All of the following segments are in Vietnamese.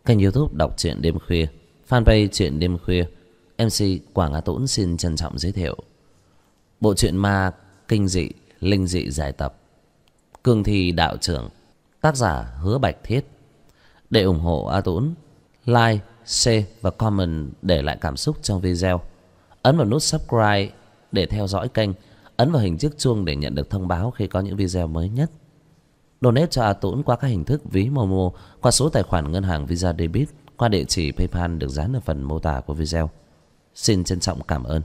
Kênh YouTube đọc truyện đêm khuya, fanpage truyện đêm khuya. MC Quảng Á Tũng xin trân trọng giới thiệu bộ truyện ma kinh dị, linh dị giải tập Cương Thi Đạo Trưởng, tác giả Hứa Bạch Thiết. Để ủng hộ A Tũng, like, share và comment để lại cảm xúc trong video. Ấn vào nút subscribe để theo dõi kênh. Ấn vào hình chiếc chuông để nhận được thông báo khi có những video mới nhất. Donate cho A Tũng qua các hình thức ví Momo, qua số tài khoản ngân hàng Visa Debit, qua địa chỉ PayPal được dán ở phần mô tả của video. Xin trân trọng cảm ơn.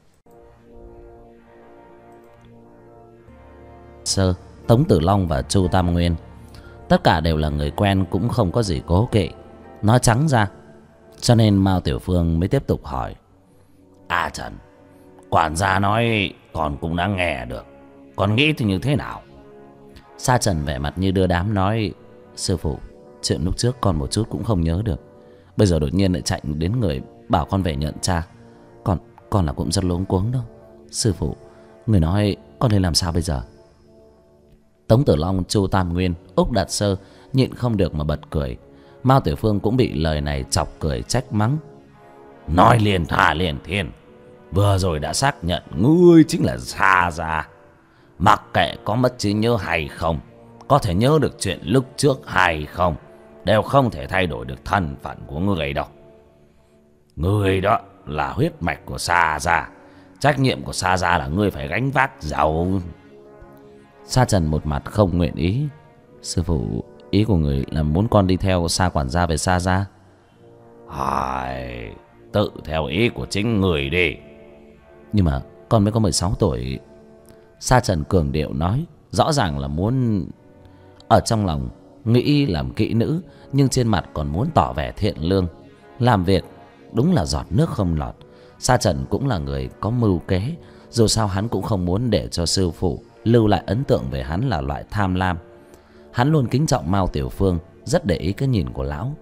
Sơ, Tống Tử Long và Chu Tam Nguyên tất cả đều là người quen, cũng không có gì cố kỵ. Nói trắng ra, cho nên Mao Tiểu Phương mới tiếp tục hỏi: Trần, quản gia nói con cũng đã nghe được, con nghĩ thì như thế nào? Sa Trần vẻ mặt như đưa đám nói: Sư phụ, chuyện lúc trước con một chút cũng không nhớ được. Bây giờ đột nhiên lại chạy đến người bảo con về nhận cha. Con là cũng rất luống cuống đâu. Sư phụ, người nói con nên làm sao bây giờ? Tống Tử Long, Chu Tam Nguyên, Úc Đạt Sơ nhịn không được mà bật cười. Mao Tiểu Phương cũng bị lời này chọc cười trách mắng: Nói liền thà liền thiên, vừa rồi đã xác nhận ngươi chính là Sa Gia. Mặc kệ có mất trí nhớ hay không, có thể nhớ được chuyện lúc trước hay không, đều không thể thay đổi được thân phận của người đâu. Người đó là huyết mạch của Sa Gia, trách nhiệm của Sa Gia là ngươi phải gánh vác giàu. Sa Trần một mặt không nguyện ý. Sư phụ, ý của người là muốn con đi theo Sa quản gia về Sa Gia? Tự theo ý của chính người đi. Nhưng mà con mới có 16 tuổi. Sa Trần cường điệu nói, rõ ràng là muốn ở trong lòng nghĩ làm kỹ nữ, nhưng trên mặt còn muốn tỏ vẻ thiện lương. Làm việc đúng là giọt nước không lọt. Sa Trần cũng là người có mưu kế, dù sao hắn cũng không muốn để cho sư phụ lưu lại ấn tượng về hắn là loại tham lam. Hắn luôn kính trọng Mao Tiểu Phương, rất để ý cái nhìn của lão.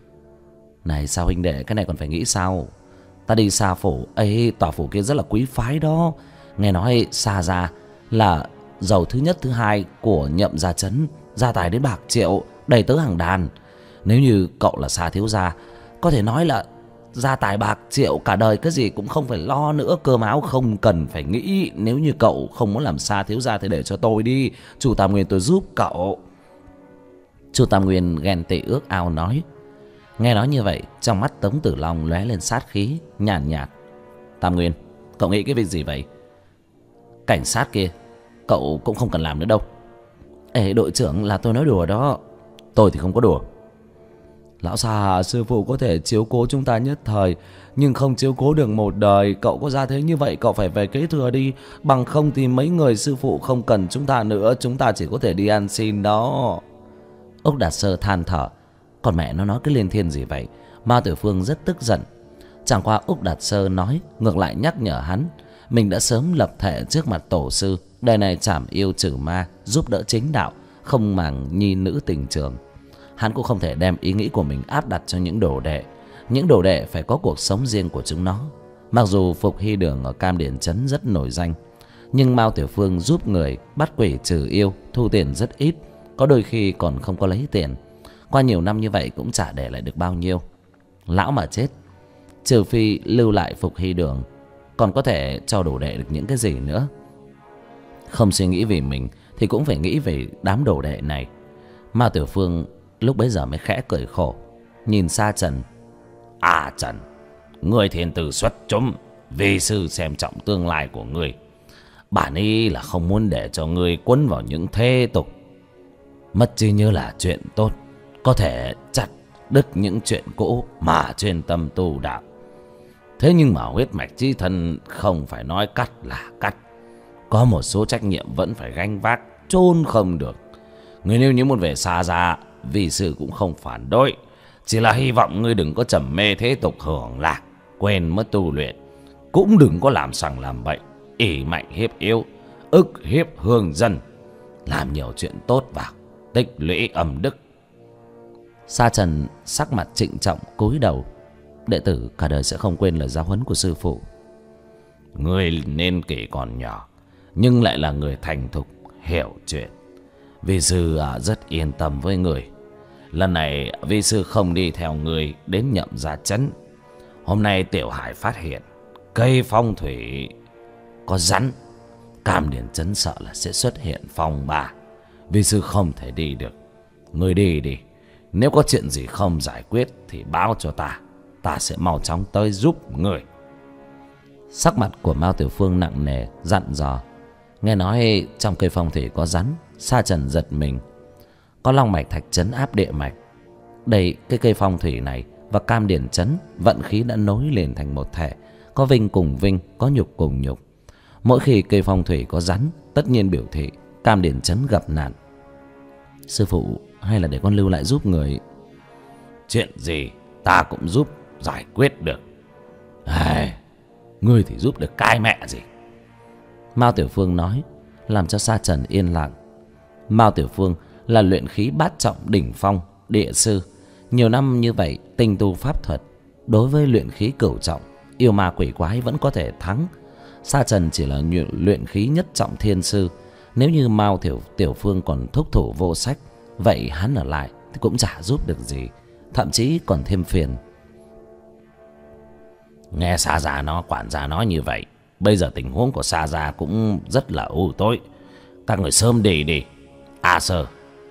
Này sao huynh đệ, cái này còn phải nghĩ sao? Ta đi Sa phủ ấy, tòa phủ kia rất là quý phái đó. Nghe nói Sa Gia là giàu thứ nhất thứ hai của Nhậm Gia Trấn, gia tài đến bạc triệu, đầy tớ hàng đàn. Nếu như cậu là Sa thiếu gia, có thể nói là gia tài bạc triệu, cả đời cái gì cũng không phải lo nữa, cơm áo không cần phải nghĩ. Nếu như cậu không muốn làm Sa thiếu gia thì để cho tôi đi, Chu Tam Nguyên tôi giúp cậu. Chu Tam Nguyên ghen tị ước ao nói. Nghe nói như vậy, trong mắt Tống Tử Long lóe lên sát khí nhàn nhạt. Tam Nguyên, cậu nghĩ cái việc gì vậy? Cảnh sát kia cậu cũng không cần làm nữa đâu. Ê đội trưởng, là tôi nói đùa đó. Tôi thì không có đùa. Lão Sa, sư phụ có thể chiếu cố chúng ta nhất thời, nhưng không chiếu cố được một đời. Cậu có ra thế như vậy, cậu phải về kế thừa đi. Bằng không thì mấy người sư phụ không cần chúng ta nữa, chúng ta chỉ có thể đi ăn xin đó. Úc Đạt Sơ than thở. Còn mẹ nó nói cái liên thiên gì vậy? Mao Tiểu Phương rất tức giận. Chẳng qua Úc Đạt Sơ nói ngược lại nhắc nhở hắn, mình đã sớm lập thể trước mặt tổ sư, đời này trảm yêu trừ ma, giúp đỡ chính đạo, không màng nhi nữ tình trường. Hắn cũng không thể đem ý nghĩ của mình áp đặt cho những đồ đệ. Những đồ đệ phải có cuộc sống riêng của chúng nó. Mặc dù Phục Hy Đường ở Cam Điền Trấn rất nổi danh, nhưng Mao Tiểu Phương giúp người bắt quỷ trừ yêu, thu tiền rất ít, có đôi khi còn không có lấy tiền. Qua nhiều năm như vậy cũng chả để lại được bao nhiêu. Lão mà chết, trừ phi lưu lại Phục Hy Đường, còn có thể cho đồ đệ được những cái gì nữa. Không suy nghĩ vì mình thì cũng phải nghĩ về đám đồ đệ này. Mao Tiểu Phương lúc bấy giờ mới khẽ cười khổ, nhìn Sa Trần. Trần, người thiên tử xuất chúng, vì sư xem trọng tương lai của người. Bản ý là không muốn để cho người quấn vào những thế tục. Mất trí nhớ là chuyện tốt, có thể chặt đứt những chuyện cũ mà chuyên tâm tu đạo. Thế nhưng mà huyết mạch chi thân không phải nói cắt là cắt. Có một số trách nhiệm vẫn phải gánh vác, chôn không được. Người nếu như muốn về Sa Gia, vì sư cũng không phản đối, chỉ là hy vọng ngươi đừng có trầm mê thế tục hưởng lạc, quên mất tu luyện. Cũng đừng có làm sằng làm bậy, ỷ mạnh hiếp yếu, ức hiếp hương dân. Làm nhiều chuyện tốt vào, tích lũy âm đức. Sa Trần sắc mặt trịnh trọng cúi đầu. Đệ tử cả đời sẽ không quên lời giáo huấn của sư phụ. Ngươi nên kể còn nhỏ, nhưng lại là người thành thục, hiểu chuyện. Vì sư rất yên tâm với người. lần này vi sư không đi theo người đến Nhậm Gia trấn. Hôm nay Tiểu Hải phát hiện cây phong thủy có rắn, Cam Điền trấn sợ là sẽ xuất hiện phong ba. Vi sư không thể đi được. Người đi đi. Nếu có chuyện gì không giải quyết thì báo cho ta. Ta sẽ mau chóng tới giúp người. Sắc mặt của Mao Tiểu Phương nặng nề, dặn dò. Nghe nói trong cây phong thủy có rắn, Sa Trần giật mình. Có long mạch thạch trấn áp địa mạch. Đây, cái cây phong thủy này và Cam Điền trấn vận khí đã nối liền thành một thể. Có vinh cùng vinh, có nhục cùng nhục. Mỗi khi cây phong thủy có rắn, tất nhiên biểu thị Cam Điền trấn gặp nạn. Sư phụ, hay là để con lưu lại giúp người? Chuyện gì ta cũng giúp giải quyết được. Ngươi thì giúp được cái mẹ gì. Mao Tiểu Phương nói, làm cho Sa Trần yên lặng. Mao Tiểu Phương là luyện khí bát trọng đỉnh phong địa sư, nhiều năm như vậy tinh tu pháp thuật, đối với luyện khí cửu trọng yêu ma quỷ quái vẫn có thể thắng. Sa Trần chỉ là luyện khí nhất trọng thiên sư. Nếu như Mao Tiểu Phương còn thúc thủ vô sách, vậy hắn ở lại thì cũng chả giúp được gì, thậm chí còn thêm phiền. Nghe Sa Gia nó quản gia nói như vậy, bây giờ tình huống của Sa Gia cũng rất là u tối. Các người sớm đi đi. Sơ,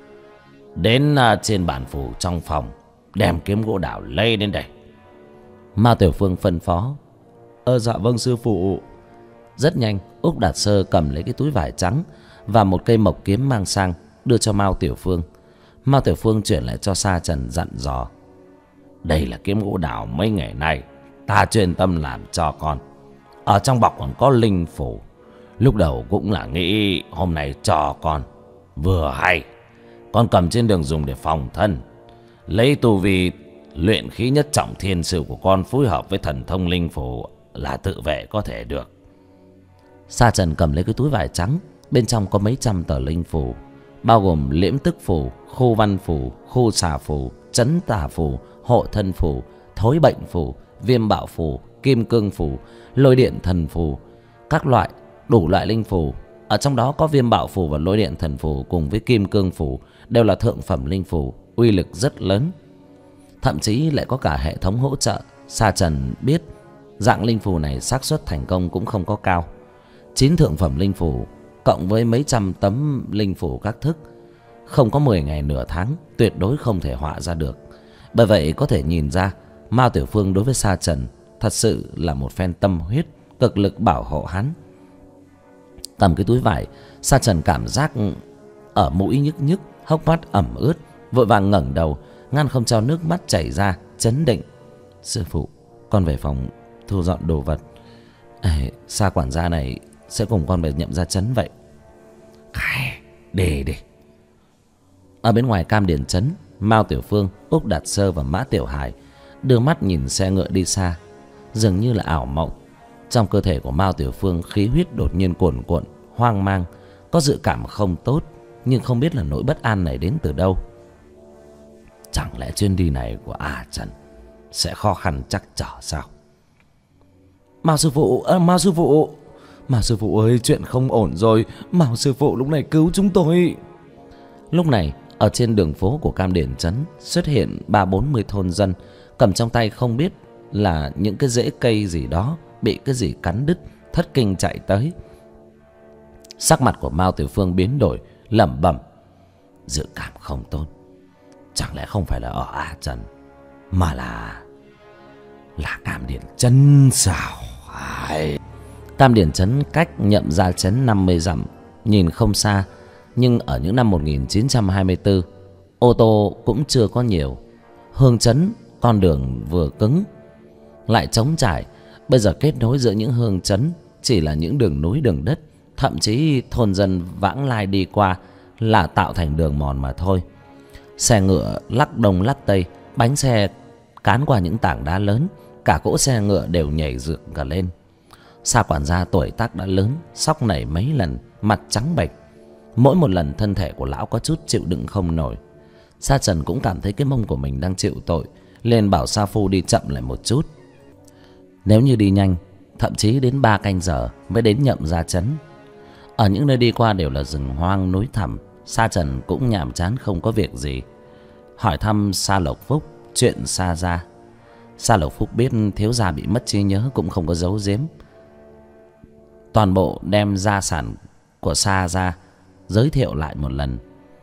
đến trên bàn phủ trong phòng, đem kiếm gỗ đào lây đến đây. Mao Tiểu Phương phân phó. Dạ vâng sư phụ. Rất nhanh, Úc Đạt Sơ cầm lấy cái túi vải trắng và một cây mộc kiếm mang sang, đưa cho Mao Tiểu Phương. Mao Tiểu Phương chuyển lại cho Sa Trần, dặn dò. Đây là kiếm gỗ đào mấy ngày nay ta chuyên tâm làm cho con. Ở trong bọc còn có linh phủ. Lúc đầu cũng là nghĩ hôm nay cho con vừa hay. Con cầm trên đường dùng để phòng thân. Lấy tu vi luyện khí nhất trọng thiên sư của con phối hợp với thần thông linh phủ là tự vệ có thể được. Sa Trần cầm lấy cái túi vải trắng, bên trong có mấy trăm tờ linh phù, bao gồm liễm tức phù, khu văn phù, khu xà phù, trấn tà phù, hộ thân phù, thối bệnh phù, viêm bạo phù, kim cương phù, lôi điện thần phù, các loại đủ loại linh phù. Ở trong đó có viêm bạo phù và lôi điện thần phù cùng với kim cương phù đều là thượng phẩm linh phù, uy lực rất lớn. Thậm chí lại có cả hệ thống hỗ trợ. Sa Trần biết dạng linh phù này xác suất thành công cũng không có cao. 9 thượng phẩm linh phù cộng với mấy trăm tấm linh phù các thức, không có 10 ngày nửa tháng tuyệt đối không thể họa ra được. Bởi vậy có thể nhìn ra Mao Tiểu Phương đối với Sa Trần thật sự là một phen tâm huyết, cực lực bảo hộ hắn. Cầm cái túi vải, Sa Trần cảm giác ở mũi nhức nhức, hốc mắt ẩm ướt, vội vàng ngẩng đầu ngăn không cho nước mắt chảy ra, chấn định. Sư phụ, con về phòng thu dọn đồ vật. Sa quản gia này sẽ cùng con về Nhậm Gia trấn vậy. Đi đi. Ở bên ngoài Cam Điền trấn, Mao Tiểu Phương, Úc Đạt Sơ và Mã Tiểu Hải đưa mắt nhìn xe ngựa đi xa, dường như là ảo mộng. Trong cơ thể của Mao Tiểu Phương khí huyết đột nhiên cuồn cuộn, hoang mang, có dự cảm không tốt, nhưng không biết là nỗi bất an này đến từ đâu. Chẳng lẽ chuyến đi này của Trần sẽ khó khăn trắc trở sao? Mao sư phụ, Mao sư phụ, Mao sư phụ ơi, chuyện không ổn rồi. Mao sư phụ lúc này cứu chúng tôi. Lúc này ở trên đường phố của Cam Điền trấn xuất hiện 30-40 thôn dân, cầm trong tay không biết là những cái rễ cây gì đó bị cái gì cắn đứt, thất kinh chạy tới. Sắc mặt của Mao Tiểu Phương biến đổi, lẩm bẩm. Dự cảm không tốt. Chẳng lẽ không phải là ở Trần, mà là Cam Điền trấn sao? Cam Điền trấn cách Nhậm Gia trấn 50 dặm, nhìn không xa, nhưng ở những năm 1924, ô tô cũng chưa có nhiều. Hương trấn con đường vừa cứng lại trống trải, bây giờ kết nối giữa những hương trấn chỉ là những đường núi đường đất, thậm chí thôn dân vãng lai đi qua là tạo thành đường mòn mà thôi. Xe ngựa lắc đông lắc tây, bánh xe cán qua những tảng đá lớn, cả cỗ xe ngựa đều nhảy dựng cả lên. Sa quản gia tuổi tác đã lớn, sóc nảy mấy lần, mặt trắng bệch. Mỗi một lần thân thể của lão có chút chịu đựng không nổi. Sa Trần cũng cảm thấy cái mông của mình đang chịu tội, liền bảo Sa Phu đi chậm lại một chút. Nếu như đi nhanh, thậm chí đến 3 canh giờ mới đến Nhậm Gia trấn. Ở những nơi đi qua đều là rừng hoang núi thẳm, Sa Trần cũng nhàm chán không có việc gì. hỏi thăm Sa Lộc Phúc chuyện Sa gia. Sa Lộc Phúc biết thiếu gia bị mất trí nhớ cũng không có giấu giếm, toàn bộ đem gia sản của Sa gia giới thiệu lại một lần.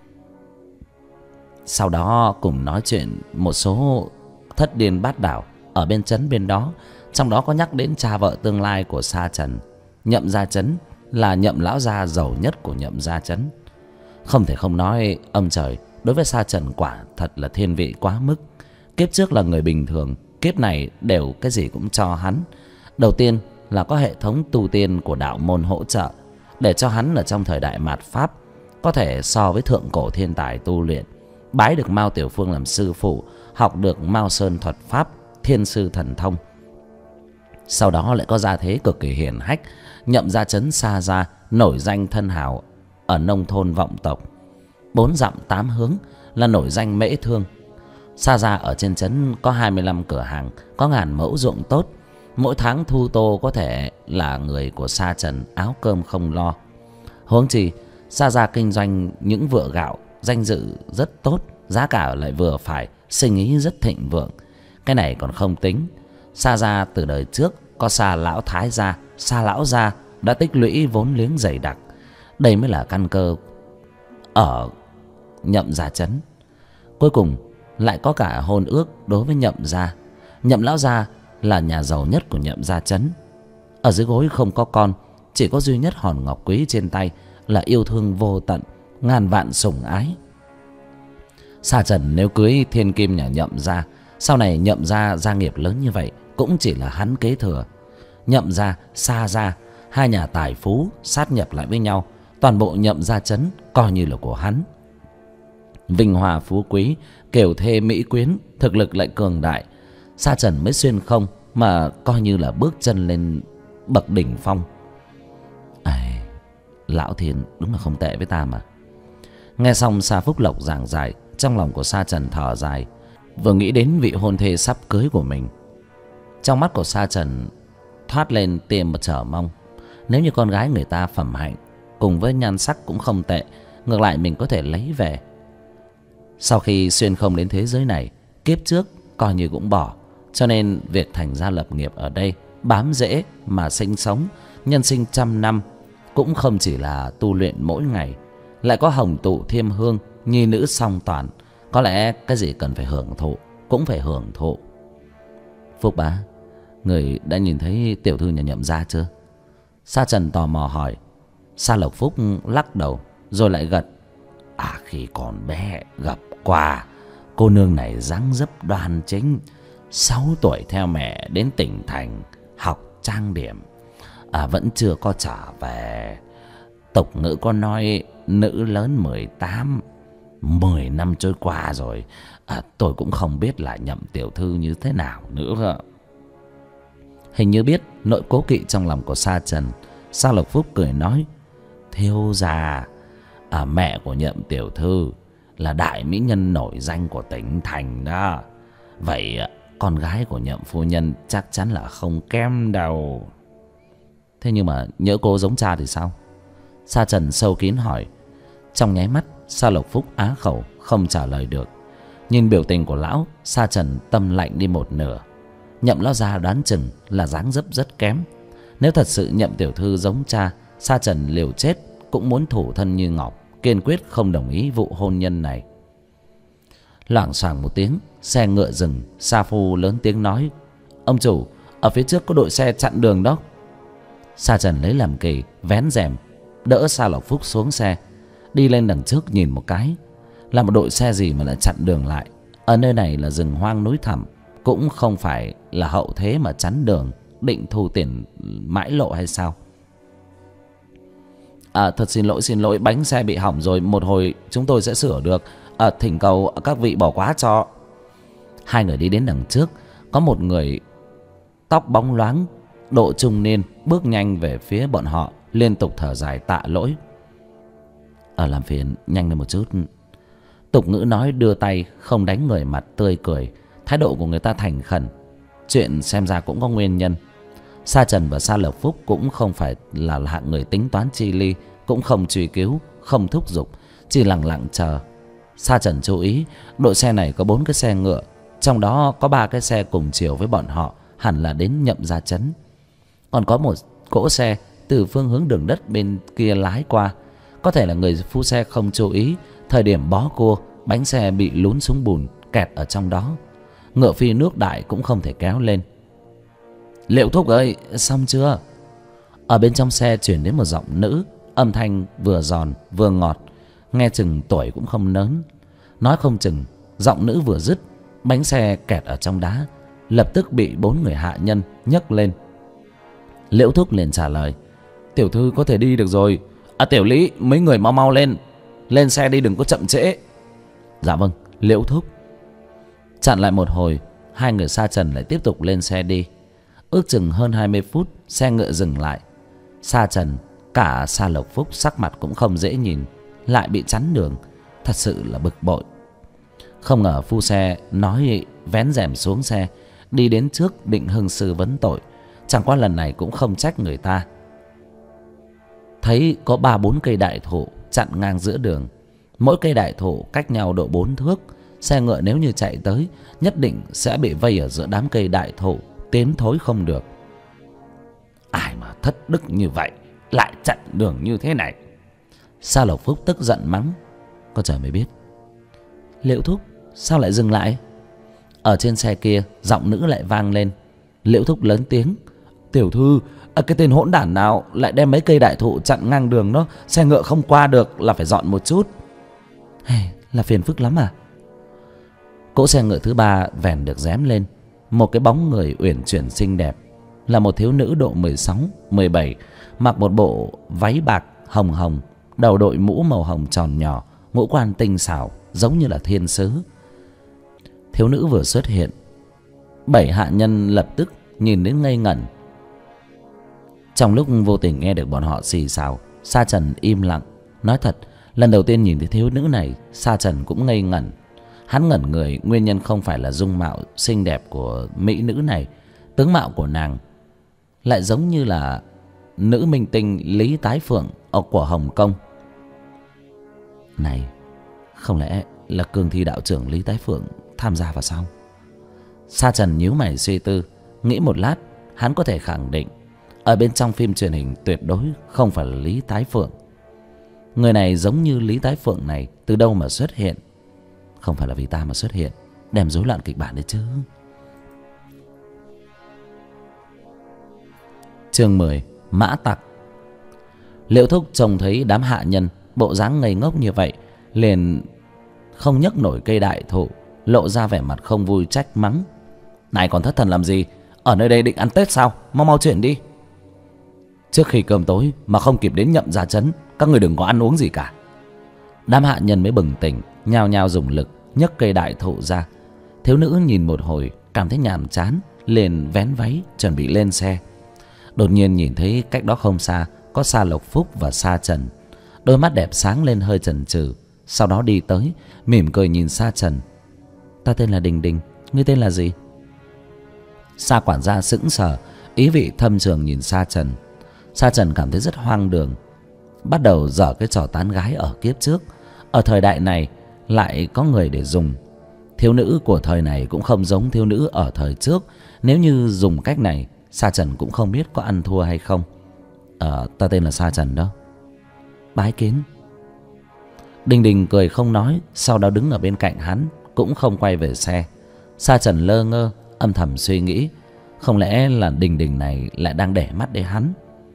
Sau đó cùng nói chuyện một số thất điên bát đảo ở bên trấn bên đó, trong đó có nhắc đến cha vợ tương lai của Sa Trần. Nhậm gia trấn là Nhậm lão gia giàu nhất của Nhậm gia trấn. Không thể không nói ông trời đối với Sa Trần quả thật là thiên vị quá mức. Kiếp trước là người bình thường, kiếp này đều cái gì cũng cho hắn. Đầu tiên là có hệ thống tu tiên của đạo môn hỗ trợ, để cho hắn ở trong thời đại mạt Pháp có thể so với thượng cổ thiên tài tu luyện, bái được Mao Tiểu Phương làm sư phụ, học được Mao Sơn thuật pháp, thiên sư thần thông. Sau đó lại có gia thế cực kỳ hiển hách. Nhậm gia trấn Sa gia nổi danh thân hào ở nông thôn vọng tộc, 4 dặm 8 hướng là nổi danh mễ thương. Sa gia ở trên trấn có 25 cửa hàng, có ngàn mẫu ruộng tốt. Mỗi tháng thu tô có thể là người của Sa Trần áo cơm không lo. Huống chi Sa gia kinh doanh những vựa gạo, danh dự rất tốt, giá cả lại vừa phải, sinh ý rất thịnh vượng. Cái này còn không tính, Sa gia từ đời trước có Sa lão thái gia, Sa lão gia đã tích lũy vốn liếng dày đặc. Đây mới là căn cơ ở Nhậm gia trấn. Cuối cùng lại có cả hôn ước đối với Nhậm gia. Nhậm lão gia là nhà giàu nhất của Nhậm gia trấn. Ở dưới gối không có con, chỉ có duy nhất hòn ngọc quý trên tay là yêu thương vô tận, ngàn vạn sủng ái. Sa Trần nếu cưới thiên kim nhà Nhậm gia, sau này Nhậm gia gia nghiệp lớn như vậy cũng chỉ là hắn kế thừa. Nhậm gia, Sa gia, hai nhà tài phú sát nhập lại với nhau, toàn bộ Nhậm gia trấn coi như là của hắn. Vinh hoa phú quý, kiều thê mỹ quyến, thực lực lại cường đại, Sa Trần mới xuyên không mà coi như là bước chân lên bậc đỉnh phong. Lão Thiên đúng là không tệ với ta mà. Nghe xong Sa Phúc Lộc giảng giải, trong lòng của Sa Trần thở dài. Vừa nghĩ đến vị hôn thê sắp cưới của mình, trong mắt của Sa Trần thoát lên tia một chờ mong. Nếu như con gái người ta phẩm hạnh cùng với nhan sắc cũng không tệ, ngược lại mình có thể lấy về. Sau khi xuyên không đến thế giới này, kiếp trước coi như cũng bỏ, cho nên việc thành gia lập nghiệp ở đây bám rễ mà sinh sống, nhân sinh trăm năm cũng không chỉ là tu luyện mỗi ngày. Lại có hồng tụ thiêm hương, nhi nữ song toàn, có lẽ cái gì cần phải hưởng thụ cũng phải hưởng thụ. Phúc bá, người đã nhìn thấy tiểu thư nhà Nhậm gia chưa? Sa Trần tò mò hỏi. Sa Lộc Phúc lắc đầu rồi lại gật. Khi còn bé gặp qua, cô nương này dáng dấp đoan chính, 6 tuổi theo mẹ đến tỉnh thành học trang điểm, vẫn chưa có trở về. Tục ngữ có nói nữ lớn 18, 10 năm trôi qua rồi, tôi cũng không biết là Nhậm tiểu thư như thế nào nữa. Hình như biết nỗi cố kỵ trong lòng của Sa Trần, Sa Lộc Phúc cười nói. Thiếu gia, mẹ của Nhậm tiểu thư là đại mỹ nhân nổi danh của tỉnh thành đó. Vậy con gái của Nhậm phu nhân chắc chắn là không kém đâu. Thế nhưng mà nhỡ cô giống cha thì sao? Sa Trần sâu kín hỏi. Trong nháy mắt Sa Lộc Phúc á khẩu không trả lời được. Nhìn biểu tình của lão, Sa Trần tâm lạnh đi một nửa. Nhậm lão gia đoán chừng là dáng dấp rất kém. Nếu thật sự Nhậm tiểu thư giống cha, Sa Trần liều chết cũng muốn thủ thân như ngọc, kiên quyết không đồng ý vụ hôn nhân này. Loảng xoảng một tiếng, xe ngựa dừng. Sa Phu lớn tiếng nói. Ông chủ, ở phía trước có đội xe chặn đường đó. Sa Trần lấy làm kỳ, vén rèm đỡ Sa Lộc Phúc xuống xe, đi lên đằng trước nhìn một cái. Là một đội xe gì mà lại chặn đường lại? Ở nơi này là rừng hoang núi thẳm, cũng không phải là hậu thế mà chắn đường, định thu tiền mãi lộ hay sao? Thật xin lỗi, bánh xe bị hỏng rồi, một hồi chúng tôi sẽ sửa được. Thỉnh cầu các vị bỏ qua cho. Hai người đi đến đằng trước, có một người tóc bóng loáng, độ trung niên bước nhanh về phía bọn họ, liên tục thở dài tạ lỗi. Làm phiền nhanh lên một chút. Tục ngữ nói đưa tay không đánh người mặt tươi cười. Thái độ của người ta thành khẩn, chuyện xem ra cũng có nguyên nhân. Sa Trần và Sa Lộc Phúc cũng không phải là hạng người tính toán chi ly, cũng không truy cứu, không thúc giục, chỉ lặng lặng chờ. Sa Trần chú ý, đội xe này có 4 cái xe ngựa, trong đó có 3 cái xe cùng chiều với bọn họ, hẳn là đến Nhậm Gia Trấn. Còn có một cỗ xe từ phương hướng đường đất bên kia lái qua. Có thể là người phu xe không chú ý, thời điểm bó cua, bánh xe bị lún xuống bùn, kẹt ở trong đó. Ngựa phi nước đại cũng không thể kéo lên. Liệu thúc ơi, xong chưa? Ở bên trong xe chuyển đến một giọng nữ, âm thanh vừa giòn vừa ngọt, nghe chừng tuổi cũng không lớn. Nói không chừng giọng nữ vừa dứt, bánh xe kẹt ở trong đá, lập tức bị 4 người hạ nhân nhấc lên. Liễu thúc liền trả lời: tiểu thư có thể đi được rồi. Tiểu Lý, mấy người mau mau lên, lên xe đi, đừng có chậm trễ. Dạ vâng, Liễu thúc. Chặn lại một hồi, 2 người Sa Trần lại tiếp tục lên xe đi. Ước chừng hơn 20 phút, xe ngựa dừng lại. Sa Trần, cả Sa Lộc Phúc sắc mặt cũng không dễ nhìn, lại bị chắn đường, thật sự là bực bội. Không ngờ phu xe nói vén rèm xuống xe, đi đến trước định hưng sư vấn tội. Chẳng qua lần này cũng không trách người ta. Thấy có 3-4 cây đại thụ chặn ngang giữa đường, mỗi cây đại thụ cách nhau độ 4 thước. Xe ngựa nếu như chạy tới, nhất định sẽ bị vây ở giữa đám cây đại thụ, tiến thối không được. Ai mà thất đức như vậy, lại chặn đường như thế này. Sa Lộc Phúc tức giận mắng. Có trời mới biết. Liễu thúc, sao lại dừng lại? Ở trên xe kia, giọng nữ lại vang lên. Liễu thúc lớn tiếng: tiểu thư, cái tên hỗn đản nào lại đem mấy cây đại thụ chặn ngang đường đó, xe ngựa không qua được, là phải dọn một chút. Là phiền phức lắm à? Cỗ xe ngựa thứ 3 vèn được rém lên. Một cái bóng người uyển chuyển xinh đẹp, là một thiếu nữ độ 16-17, mặc một bộ váy bạc hồng hồng, đầu đội mũ màu hồng tròn nhỏ, ngũ quan tinh xảo giống như là thiên sứ. Thiếu nữ vừa xuất hiện, 7 hạ nhân lập tức nhìn đến ngây ngẩn. Trong lúc vô tình nghe được bọn họ xì xào, Sa Trần im lặng. Nói thật, lần đầu tiên nhìn thấy thiếu nữ này, Sa Trần cũng ngây ngẩn. Hắn ngẩn người, nguyên nhân không phải là dung mạo xinh đẹp của mỹ nữ này. Tướng mạo của nàng lại giống như là nữ minh tinh Lý Tái Phượng ở của Hồng Kông. Này, không lẽ là cương thi đạo trưởng Lý Tái Phượng tham gia vào sao? Sa Trần nhíu mày suy tư, nghĩ một lát, hắn có thể khẳng định ở bên trong phim truyền hình tuyệt đối không phải là Lý Tái Phượng. Người này giống như Lý Tái Phượng này từ đâu mà xuất hiện? Không phải là vì ta mà xuất hiện, đem rối loạn kịch bản đấy chứ. Chương 10: Mã tặc. Liễu thúc trông thấy đám hạ nhân bộ dáng ngây ngốc như vậy, liền không nhấc nổi cây đại thụ, lộ ra vẻ mặt không vui trách mắng. Này còn thất thần làm gì? Ở nơi đây định ăn Tết sao? Mau mau chuyển đi. Trước khi cơm tối mà không kịp đến Nhậm Gia Trấn, các người đừng có ăn uống gì cả. Đám hạ nhân mới bừng tỉnh, nhao nhao dùng lực nhấc cây đại thụ ra. Thiếu nữ nhìn một hồi cảm thấy nhàm chán, liền vén váy chuẩn bị lên xe. Đột nhiên nhìn thấy cách đó không xa có Sa Lộc Phúc và Sa Trần. Đôi mắt đẹp sáng lên hơi chần chừ, sau đó đi tới, mỉm cười nhìn Sa Trần. Ta tên là Đình Đình, ngươi tên là gì? Sa quản gia sững sờ, ý vị thâm trường nhìn Sa Trần. Sa Trần cảm thấy rất hoang đường, bắt đầu dở cái trò tán gái ở kiếp trước. Ở thời đại này lại có người để dùng. Thiếu nữ của thời này cũng không giống thiếu nữ ở thời trước. Nếu như dùng cách này, Sa Trần cũng không biết có ăn thua hay không. Ta tên là Sa Trần đó. Bái kiến. Đình Đình cười không nói, sau đó đứng ở bên cạnh hắn, cũng không quay về xe. Sa Trần lơ ngơ, âm thầm suy nghĩ, không lẽ là Đình Đình này lại đang để mắt đến hắn?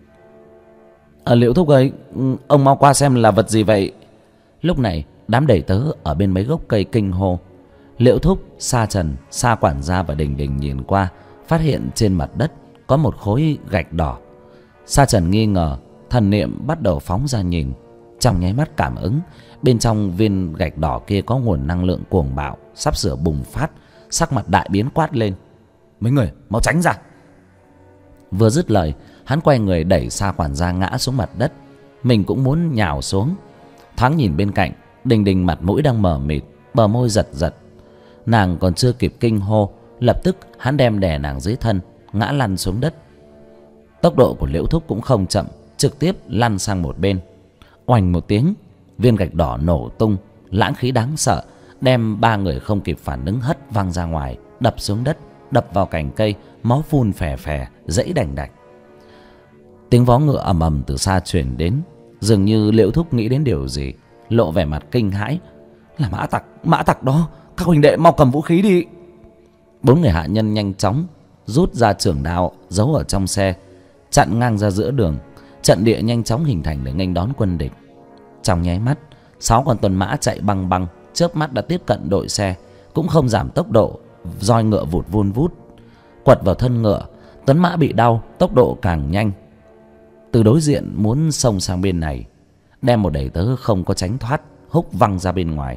Liễu thúc ơi, ông mau qua xem là vật gì vậy? Lúc này đám đầy tớ ở bên mấy gốc cây kinh hô. Liễu thúc, Sa Trần, Sa quản gia và Đình Đình nhìn qua, phát hiện trên mặt đất có một khối gạch đỏ. Sa Trần nghi ngờ, thần niệm bắt đầu phóng ra nhìn. Trong nháy mắt cảm ứng, bên trong viên gạch đỏ kia có nguồn năng lượng cuồng bạo sắp sửa bùng phát. Sắc mặt đại biến quát lên: mấy người mau tránh ra! Vừa dứt lời, hắn quay người đẩy Sa quản gia ngã xuống mặt đất. Mình cũng muốn nhào xuống. Thoáng nhìn bên cạnh, Đình Đình mặt mũi đang mờ mịt, bờ môi giật giật. Nàng còn chưa kịp kinh hô, lập tức hắn đem đè nàng dưới thân, ngã lăn xuống đất. Tốc độ của Liễu thúc cũng không chậm, trực tiếp lăn sang một bên. Oành một tiếng, viên gạch đỏ nổ tung, lãng khí đáng sợ đem ba người không kịp phản ứng hất văng ra ngoài, đập xuống đất, đập vào cành cây, máu phun phè phè, rẫy đành đạch. Tiếng vó ngựa ầm ầm từ xa truyền đến, dường như Liễu Thúc nghĩ đến điều gì, lộ vẻ mặt kinh hãi. Là mã tặc đó, các huynh đệ mau cầm vũ khí đi. Bốn người hạ nhân nhanh chóng rút ra chưởng đao giấu ở trong xe, chặn ngang ra giữa đường. Trận địa nhanh chóng hình thành để nghênh đón quân địch. Trong nháy mắt, 6 con tuần mã chạy băng băng, chớp mắt đã tiếp cận đội xe, cũng không giảm tốc độ, roi ngựa vụt vun vút quật vào thân ngựa. Tuấn mã bị đau, tốc độ càng nhanh. Từ đối diện muốn xông sang bên này, đem một đầy tớ không có tránh thoát, húc văng ra bên ngoài.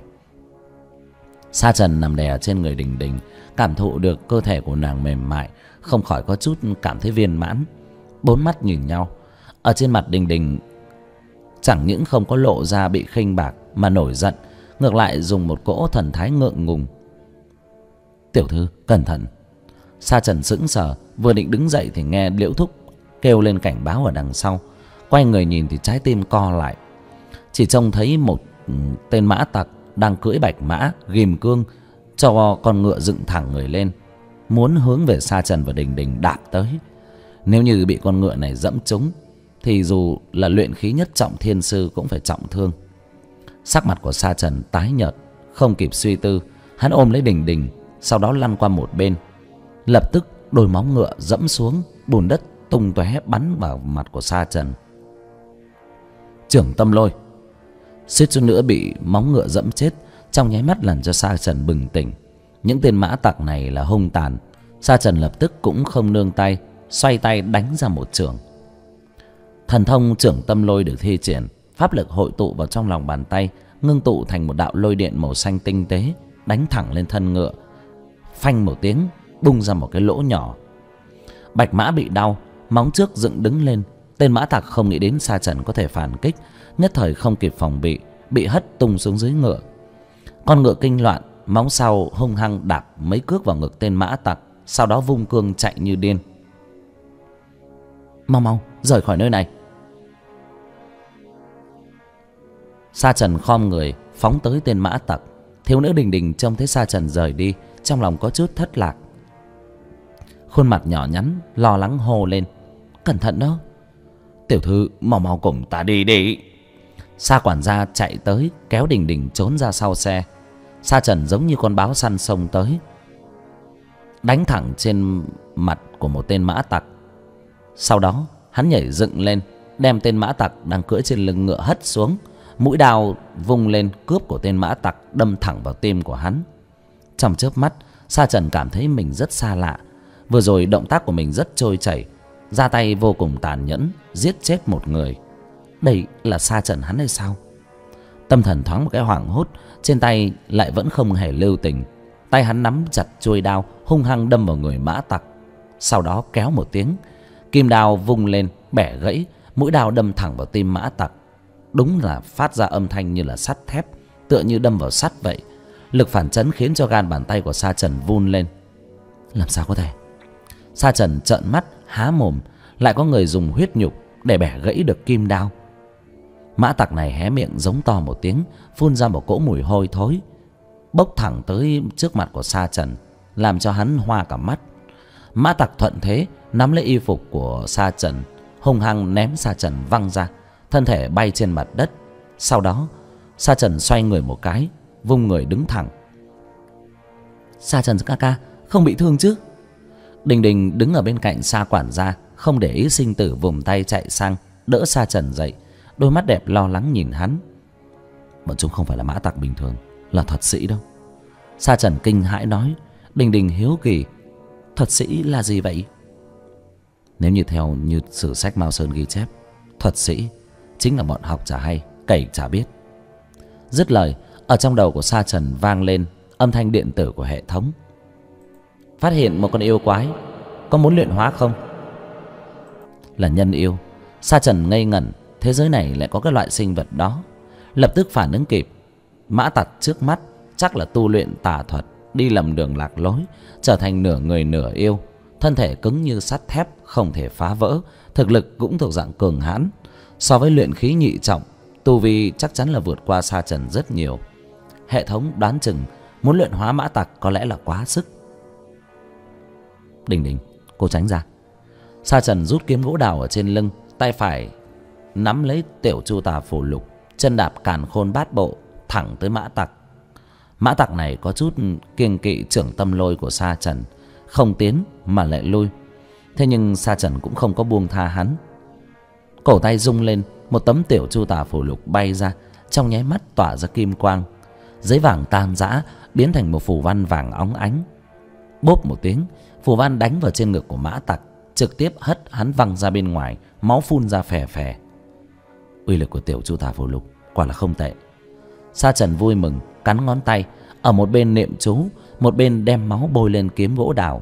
Sa Trần nằm đè trên người Đình Đình, cảm thụ được cơ thể của nàng mềm mại, không khỏi có chút cảm thấy viên mãn. Bốn mắt nhìn nhau. Ở trên mặt Đình Đình chẳng những không có lộ ra bị khinh bạc mà nổi giận, ngược lại dùng một cỗ thần thái ngượng ngùng. Tiểu thư cẩn thận. Sa Trần sững sờ, vừa định đứng dậy thì nghe Liễu Thúc kêu lên cảnh báo ở đằng sau. Quay người nhìn thì trái tim co lại. Chỉ trông thấy một tên mã tặc đang cưỡi bạch mã ghim cương, cho con ngựa dựng thẳng người lên, muốn hướng về Sa Trần và Đình Đình đạp tới. Nếu như bị con ngựa này dẫm trúng thì dù là luyện khí nhất trọng thiên sư cũng phải trọng thương. Sắc mặt của Sa Trần tái nhợt, không kịp suy tư, hắn ôm lấy Đình Đình, sau đó lăn qua một bên. Lập tức đôi móng ngựa dẫm xuống, bùn đất tung tóe bắn vào mặt của Sa Trần. Chưởng tâm lôi, suýt chút nữa bị móng ngựa dẫm chết, trong nháy mắt làm cho Sa Trần bừng tỉnh. Những tên mã tặc này là hung tàn. Sa Trần lập tức cũng không nương tay, xoay tay đánh ra một chưởng. Thần thông chưởng tâm lôi được thi triển, pháp lực hội tụ vào trong lòng bàn tay, ngưng tụ thành một đạo lôi điện màu xanh tinh tế, đánh thẳng lên thân ngựa. Phanh một tiếng, bung ra một cái lỗ nhỏ. Bạch mã bị đau, móng trước dựng đứng lên. Tên mã tặc không nghĩ đến Sa Trần có thể phản kích, nhất thời không kịp phòng bị hất tung xuống dưới ngựa. Con ngựa kinh loạn, móng sau hung hăng đạp mấy cước vào ngực tên mã tặc, sau đó vung cương chạy như điên. Mau mau rời khỏi nơi này. Sa Trần khom người phóng tới tên mã tặc. Thiếu nữ Đình Đình trông thấy Sa Trần rời đi, trong lòng có chút thất lạc, khuôn mặt nhỏ nhắn lo lắng hô lên: Cẩn thận đó. Tiểu thư mau mau cùng ta đi đi. Sa quản gia chạy tới kéo Đình Đình trốn ra sau xe. Sa Trần giống như con báo săn xông tới, đánh thẳng trên mặt của một tên mã tặc. Sau đó hắn nhảy dựng lên, đem tên mã tặc đang cưỡi trên lưng ngựa hất xuống. Mũi đao vung lên cướp của tên mã tặc, đâm thẳng vào tim của hắn. Trong chớp mắt, Sa Trần cảm thấy mình rất xa lạ. Vừa rồi động tác của mình rất trôi chảy, ra tay vô cùng tàn nhẫn, giết chết một người. Đây là Sa Trần hắn hay sao? Tâm thần thoáng một cái hoảng hốt, trên tay lại vẫn không hề lưu tình. Tay hắn nắm chặt chuôi đao, hung hăng đâm vào người mã tặc. Sau đó kéo một tiếng, kim đao vung lên bẻ gãy, mũi đao đâm thẳng vào tim mã tặc. Đúng là phát ra âm thanh như là sắt thép, tựa như đâm vào sắt vậy. Lực phản chấn khiến cho gan bàn tay của Sa Trần vun lên. Làm sao có thể? Sa Trần trợn mắt há mồm, lại có người dùng huyết nhục để bẻ gãy được kim đao. Mã tặc này hé miệng giống to một tiếng, phun ra một cỗ mùi hôi thối, bốc thẳng tới trước mặt của Sa Trần, làm cho hắn hoa cả mắt. Mã tặc thuận thế nắm lấy y phục của Sa Trần, hung hăng ném Sa Trần văng ra, thân thể bay trên mặt đất. Sau đó Sa Trần xoay người một cái, vung người đứng thẳng. Sa Trần ca ca, không bị thương chứ? Đình Đình đứng ở bên cạnh Sa quản gia, không để ý sinh tử, vùng tay chạy sang đỡ Sa Trần dậy, đôi mắt đẹp lo lắng nhìn hắn. Bọn chúng không phải là mã tặc bình thường, là thuật sĩ đâu. Sa Trần kinh hãi nói. Đình Đình hiếu kỳ: Thuật sĩ là gì vậy? Nếu như theo như sử sách Mao Sơn ghi chép, thuật sĩ chính là bọn học chả hay, cày chả biết. Dứt lời, ở trong đầu của Sa Trần vang lên âm thanh điện tử của hệ thống. Phát hiện một con yêu quái, có muốn luyện hóa không? Là nhân yêu. Sa Trần ngây ngẩn, thế giới này lại có cái loại sinh vật đó. Lập tức phản ứng kịp, mã tặc trước mắt chắc là tu luyện tà thuật, đi lầm đường lạc lối, trở thành nửa người nửa yêu. Thân thể cứng như sắt thép, không thể phá vỡ. Thực lực cũng thuộc dạng cường hãn. So với luyện khí nhị trọng, tu vi chắc chắn là vượt qua Sa Trần rất nhiều. hệ thống đoán chừng muốn luyện hóa mã tặc có lẽ là quá sức. Đình Đình, cô tránh ra. Sa Trần rút kiếm gỗ đào ở trên lưng, tay phải nắm lấy tiểu chu tà phù lục, chân đạp càn khôn bát bộ thẳng tới mã tặc. Mã tặc này có chút kiêng kỵ trưởng tâm lôi của Sa Trần, không tiến mà lại lui. Thế nhưng Sa Trần cũng không có buông tha hắn. Cổ tay rung lên, một tấm tiểu chu tà phù lục bay ra, trong nháy mắt tỏa ra kim quang. Giấy vàng tan rã, biến thành một phù văn vàng óng ánh. Bốp một tiếng, phù văn đánh vào trên ngực của mã tặc, trực tiếp hất hắn văng ra bên ngoài, máu phun ra phè phè. Uy lực của tiểu chu tà phù lục quả là không tệ. Sa Trần vui mừng, cắn ngón tay, ở một bên niệm chú, một bên đem máu bôi lên kiếm gỗ đào.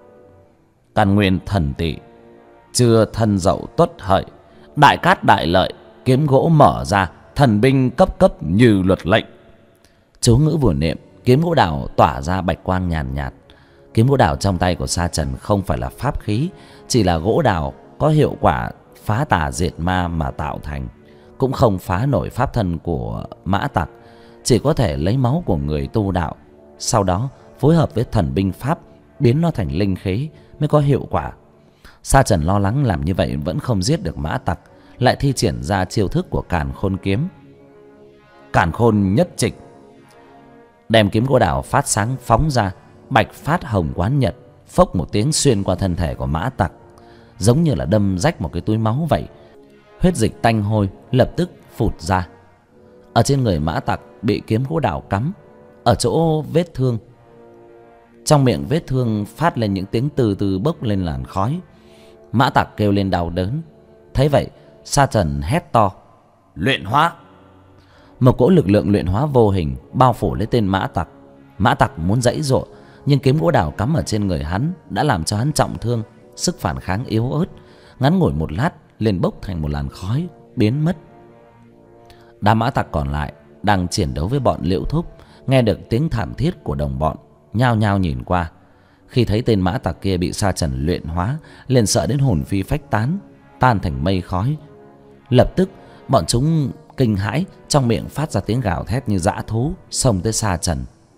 Càn nguyên thần tỵ, chưa thân dậu tuất hợi, đại cát đại lợi, kiếm gỗ mở ra, thần binh cấp cấp như luật lệnh. Chú ngữ vừa niệm, kiếm gỗ đào tỏa ra bạch quang nhàn nhạt. Kiếm gỗ đào trong tay của Sa Trần không phải là pháp khí, chỉ là gỗ đào có hiệu quả phá tà diệt ma mà tạo thành, cũng không phá nổi pháp thân của mã tặc, chỉ có thể lấy máu của người tu đạo, sau đó phối hợp với thần binh pháp biến nó thành linh khí mới có hiệu quả. Sa Trần lo lắng làm như vậy vẫn không giết được mã tặc, lại thi triển ra chiêu thức của càn khôn kiếm. Càn khôn nhất trịch, đem kiếm gỗ đào phát sáng phóng ra, bạch phát hồng quán nhật, phốc một tiếng xuyên qua thân thể của mã tặc, giống như là đâm rách một cái túi máu vậy. Huyết dịch tanh hôi lập tức phụt ra. Ở trên người mã tặc bị kiếm gỗ đào cắm, ở chỗ vết thương, trong miệng vết thương phát lên những tiếng từ từ bốc lên làn khói. Mã tặc kêu lên đau đớn. Thấy vậy, Sa Trần hét to: luyện hóa! Một cỗ lực lượng luyện hóa vô hình bao phủ lấy tên mã tặc. Mã tặc muốn giãy giụa, nhưng kiếm gỗ đào cắm ở trên người hắn đã làm cho hắn trọng thương, sức phản kháng yếu ớt. Ngắn ngủi một lát liền bốc thành một làn khói biến mất. Đám mã tặc còn lại đang chiến đấu với bọn Liễu Thúc, nghe được tiếng thảm thiết của đồng bọn, nhao nhao nhìn qua. Khi thấy tên mã tặc kia bị Sa Trần luyện hóa, liền sợ đến hồn phi phách tán, tan thành mây khói. Lập tức bọn chúng kinh hãi, trong miệng phát ra tiếng gào thét như dã thú, xông tới Sa Trần.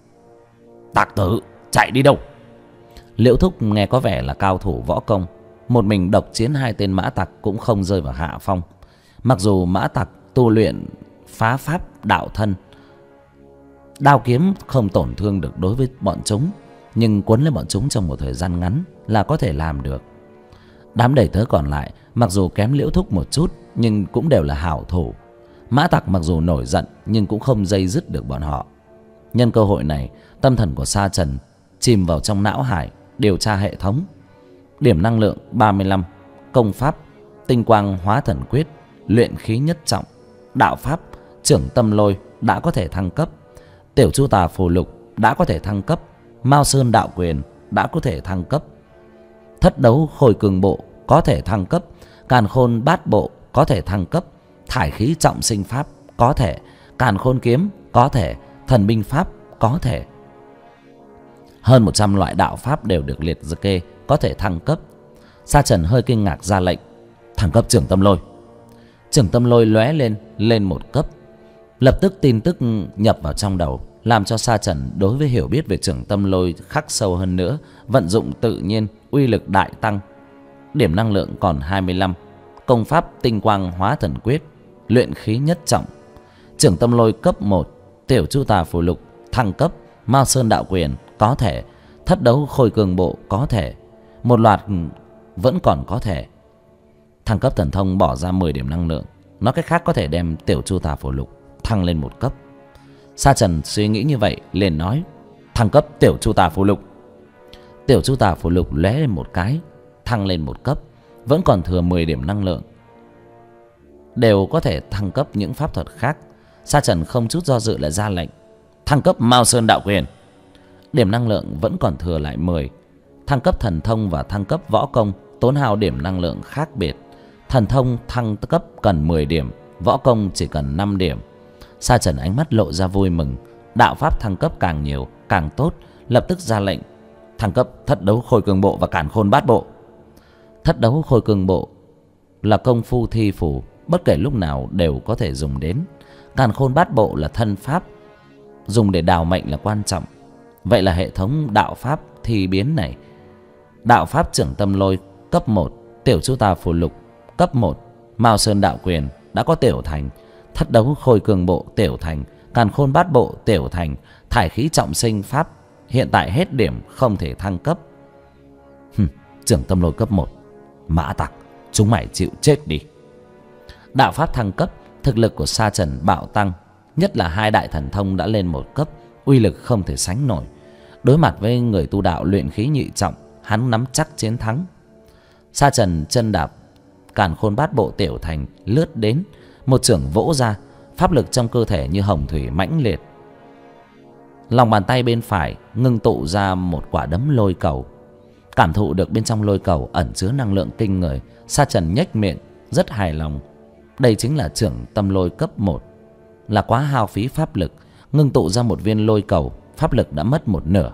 Tặc tử, chạy đi đâu? Liễu Thúc nghe có vẻ là cao thủ võ công, một mình độc chiến hai tên mã tặc cũng không rơi vào hạ phong. Mặc dù mã tặc tu luyện phá pháp đạo thân, đao kiếm không tổn thương được đối với bọn chúng, nhưng quấn lấy bọn chúng trong một thời gian ngắn là có thể làm được. Đám đầy tớ còn lại mặc dù kém Liễu Thúc một chút, nhưng cũng đều là hảo thủ. Mã tặc mặc dù nổi giận nhưng cũng không dây dứt được bọn họ. Nhân cơ hội này, tâm thần của Sa Trần chìm vào trong não hải, điều tra hệ thống. Điểm năng lượng 35, công pháp tinh quang hóa thần quyết, luyện khí nhất trọng, đạo pháp trưởng tâm lôi đã có thể thăng cấp, tiểu chu tà phù lục đã có thể thăng cấp, Mao Sơn đạo quyền đã có thể thăng cấp, thất đấu khôi cường bộ có thể thăng cấp, càn khôn bát bộ có thể thăng cấp, thải khí trọng sinh pháp có thể, càn khôn kiếm có thể, thần binh pháp có thể. Hơn 100 loại đạo pháp đều được liệt kê có thể thăng cấp. Sa Trần hơi kinh ngạc ra lệnh: thăng cấp trưởng tâm lôi. Trưởng tâm lôi lóe lên một cấp. Lập tức tin tức nhập vào trong đầu, làm cho Sa Trần đối với hiểu biết về trưởng tâm lôi khắc sâu hơn nữa, vận dụng tự nhiên, uy lực đại tăng. Điểm năng lượng còn 25, công pháp tinh quang hóa thần quyết, luyện khí nhất trọng, trưởng tâm lôi cấp 1, tiểu chu tà phù lục thăng cấp, Mao Sơn đạo quyền có thể, thất đấu khôi cường bộ có thể, một loạt vẫn còn có thể. Thăng cấp thần thông bỏ ra 10 điểm năng lượng, nói cách khác có thể đem tiểu chu tà phù lục thăng lên một cấp. Sa Trần suy nghĩ như vậy liền nói: thăng cấp tiểu chu tà phù lục. Tiểu chu tà phù lục lóe lên một cái, thăng lên một cấp, vẫn còn thừa 10 điểm năng lượng, đều có thể thăng cấp những pháp thuật khác. Sa Trần không chút do dự lại ra lệnh: thăng cấp Mao Sơn đạo quyền. Điểm năng lượng vẫn còn thừa lại 10. Thăng cấp thần thông và thăng cấp võ công tốn hao điểm năng lượng khác biệt. Thần thông thăng cấp cần 10 điểm, võ công chỉ cần 5 điểm. Sa Trần ánh mắt lộ ra vui mừng. Đạo pháp thăng cấp càng nhiều càng tốt, lập tức ra lệnh: thăng cấp thất đấu khôi cường bộ và càn khôn bát bộ. Thất đấu khôi cường bộ là công phu thi phủ, bất kể lúc nào đều có thể dùng đến. Càn khôn bát bộ là thân pháp, dùng để đào mệnh là quan trọng. Vậy là hệ thống đạo pháp thi biến này, đạo pháp trưởng tâm lôi cấp 1, tiểu chu tà phù lục cấp 1, Mao Sơn đạo quyền đã có tiểu thành, thất đấu khôi cường bộ tiểu thành, càn khôn bát bộ tiểu thành, thải khí trọng sinh pháp hiện tại hết điểm, không thể thăng cấp. Trưởng tâm lôi cấp 1, mã tặc, chúng mày chịu chết đi. Đạo pháp thăng cấp, thực lực của Sa Trần bạo tăng, nhất là hai đại thần thông đã lên 1 cấp, uy lực không thể sánh nổi. Đối mặt với người tu đạo luyện khí nhị trọng, hắn nắm chắc chiến thắng. Sa Trần chân đạp càn khôn bát bộ tiểu thành lướt đến, một chưởng vỗ ra, pháp lực trong cơ thể như hồng thủy mãnh liệt. Lòng bàn tay bên phải ngưng tụ ra một quả đấm lôi cầu. Cảm thụ được bên trong lôi cầu ẩn chứa năng lượng kinh người, Sa Trần nhếch miệng rất hài lòng. Đây chính là trưởng tâm lôi cấp 1, là quá hao phí pháp lực. Ngưng tụ ra một viên lôi cầu, pháp lực đã mất một nửa.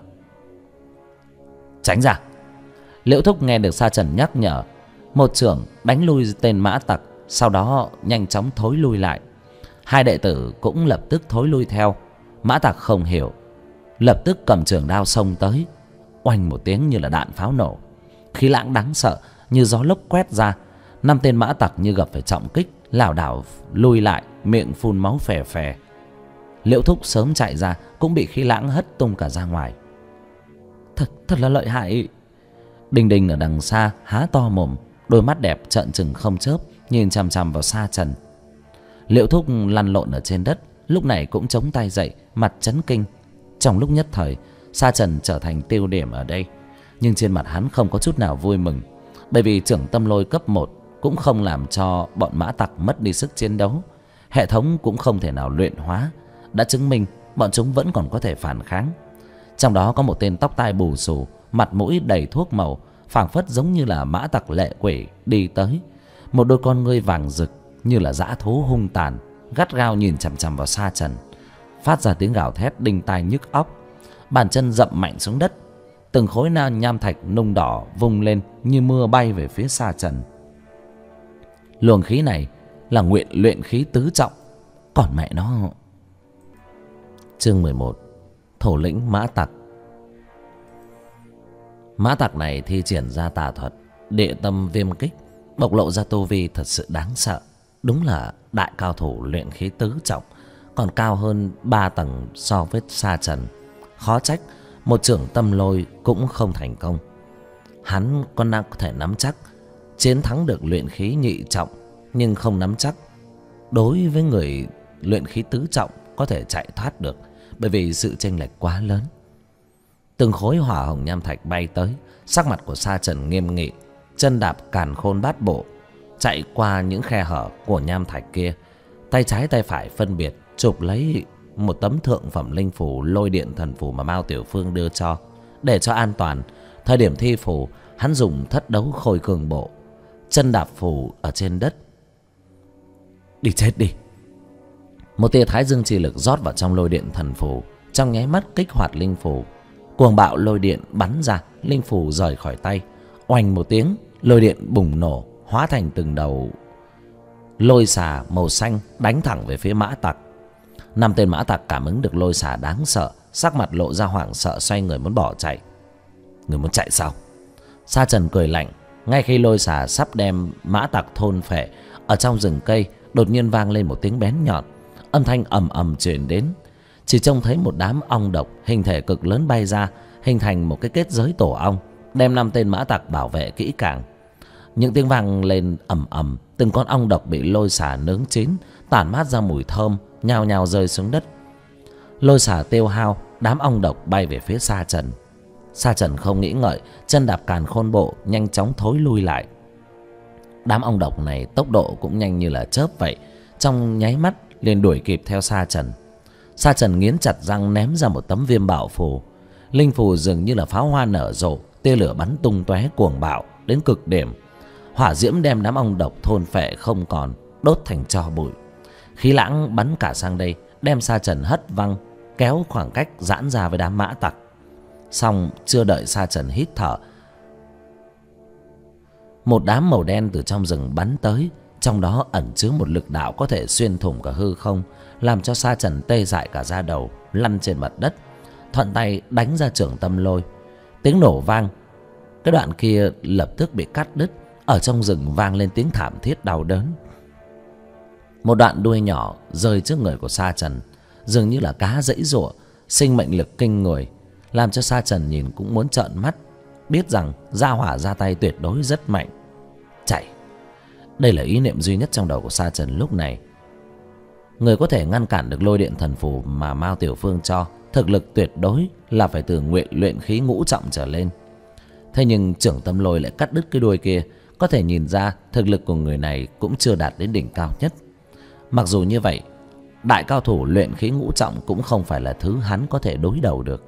Tránh ra. Liễu Thúc nghe được Sa Trần nhắc nhở, một chưởng đánh lui tên mã tặc, sau đó nhanh chóng thối lui lại. Hai đệ tử cũng lập tức thối lui theo. Mã tặc không hiểu, lập tức cầm trường đao xông tới. Oanh một tiếng như là đạn pháo nổ, khí lãng đáng sợ như gió lốc quét ra. 5 tên mã tặc như gặp phải trọng kích, lảo đảo lui lại, miệng phun máu phè phè. Liễu Thúc sớm chạy ra cũng bị khí lãng hất tung cả ra ngoài. Thật là lợi hại. Đình Đình ở đằng xa há to mồm, đôi mắt đẹp trợn trừng không chớp nhìn chằm chằm vào Sa Trần. Liễu Thúc lăn lộn ở trên đất, lúc này cũng chống tay dậy, mặt chấn kinh. Trong lúc nhất thời, Sa Trần trở thành tiêu điểm ở đây, nhưng trên mặt hắn không có chút nào vui mừng, bởi vì trưởng tâm lôi cấp 1 cũng không làm cho bọn mã tặc mất đi sức chiến đấu. Hệ thống cũng không thể nào luyện hóa, đã chứng minh bọn chúng vẫn còn có thể phản kháng. Trong đó có một tên tóc tai bù xù, mặt mũi đầy thuốc màu, phảng phất giống như là mã tặc lệ quỷ đi tới. Một đôi con ngươi vàng rực như là dã thú hung tàn, gắt gao nhìn chằm chằm vào Sa Trần, phát ra tiếng gào thét đinh tai nhức óc. Bàn chân dậm mạnh xuống đất, từng khối nham thạch nung đỏ vung lên như mưa bay về phía Sa Trần. Luồng khí này là nguyện luyện khí tứ trọng, còn mẹ nó. Chương 11, thủ lĩnh mã tặc. Mã tặc này thi triển ra tà thuật địa tâm viêm kích, bộc lộ ra tu vi thật sự đáng sợ. Đúng là đại cao thủ luyện khí tứ trọng, còn cao hơn 3 tầng so với Sa Trần. Khó trách một chưởng tâm lôi cũng không thành công. Hắn còn có thể nắm chắc chiến thắng được luyện khí nhị trọng, nhưng không nắm chắc đối với người luyện khí tứ trọng có thể chạy thoát được, bởi vì sự chênh lệch quá lớn. Từng khối hỏa hồng nham thạch bay tới, sắc mặt của Sa Trần nghiêm nghị, chân đạp càn khôn bát bộ chạy qua những khe hở của nham thạch kia, tay trái tay phải phân biệt chụp lấy một tấm thượng phẩm linh phù lôi điện thần phù mà Mao Tiểu Phương đưa cho. Để cho an toàn, thời điểm thi phù, hắn dùng thất đấu khôi cường bộ chân đạp phù ở trên đất. Đi chết đi. Một tia thái dương chi lực rót vào trong lôi điện thần phù, trong nháy mắt kích hoạt linh phù. Cuồng bạo lôi điện bắn ra, linh phù rời khỏi tay. Oanh một tiếng, lôi điện bùng nổ, hóa thành từng đầu lôi xà màu xanh đánh thẳng về phía mã tặc. 5 tên mã tặc cảm ứng được lôi xà đáng sợ, sắc mặt lộ ra hoảng sợ, xoay người muốn bỏ chạy. Người muốn chạy sao? Sa Trần cười lạnh. Ngay khi lôi xà sắp đem mã tặc thôn phệ, ở trong rừng cây đột nhiên vang lên một tiếng bén nhọn, âm thanh ầm ầm truyền đến. Chỉ trông thấy một đám ong độc hình thể cực lớn bay ra, hình thành một cái kết giới tổ ong, đem 5 tên mã tặc bảo vệ kỹ càng. Những tiếng vang lên ầm ầm, từng con ong độc bị lôi xà nướng chín, tản mát ra mùi thơm, nhao nhao rơi xuống đất. Lôi xà tiêu hao, đám ong độc bay về phía Sa Trần. Sa Trần không nghĩ ngợi, chân đạp càn khôn bộ nhanh chóng thối lui lại. Đám ong độc này tốc độ cũng nhanh như là chớp vậy, trong nháy mắt liền đuổi kịp theo Sa Trần. Sa Trần nghiến chặt răng ném ra một tấm viêm bảo phù. Linh phù dường như là pháo hoa nở rộ, tia lửa bắn tung tóe cuồng bạo đến cực điểm. Hỏa diễm đem đám ong độc thôn phệ không còn, đốt thành tro bụi. Khí lãng bắn cả sang đây, đem Sa Trần hất văng, kéo khoảng cách giãn ra với đám mã tặc. Xong chưa đợi Sa Trần hít thở, một đám màu đen từ trong rừng bắn tới, trong đó ẩn chứa một lực đạo có thể xuyên thủng cả hư không, làm cho Sa Trần tê dại cả da đầu, lăn trên mặt đất, thuận tay đánh ra Trưởng Tâm Lôi. Tiếng nổ vang, cái đoạn kia lập tức bị cắt đứt. Ở trong rừng vang lên tiếng thảm thiết đau đớn. Một đoạn đuôi nhỏ rơi trước người của Sa Trần, dường như là cá giãy giụa, sinh mệnh lực kinh người, làm cho Sa Trần nhìn cũng muốn trợn mắt, biết rằng gia hỏa ra tay tuyệt đối rất mạnh. Chạy, đây là ý niệm duy nhất trong đầu của Sa Trần lúc này. Người có thể ngăn cản được lôi điện thần phù mà Mao Tiểu Phương cho, thực lực tuyệt đối là phải từ luyện khí ngũ trọng trở lên. Thế nhưng Trưởng Tâm Lôi lại cắt đứt cái đuôi kia, có thể nhìn ra thực lực của người này cũng chưa đạt đến đỉnh cao nhất. Mặc dù như vậy, đại cao thủ luyện khí ngũ trọng cũng không phải là thứ hắn có thể đối đầu được.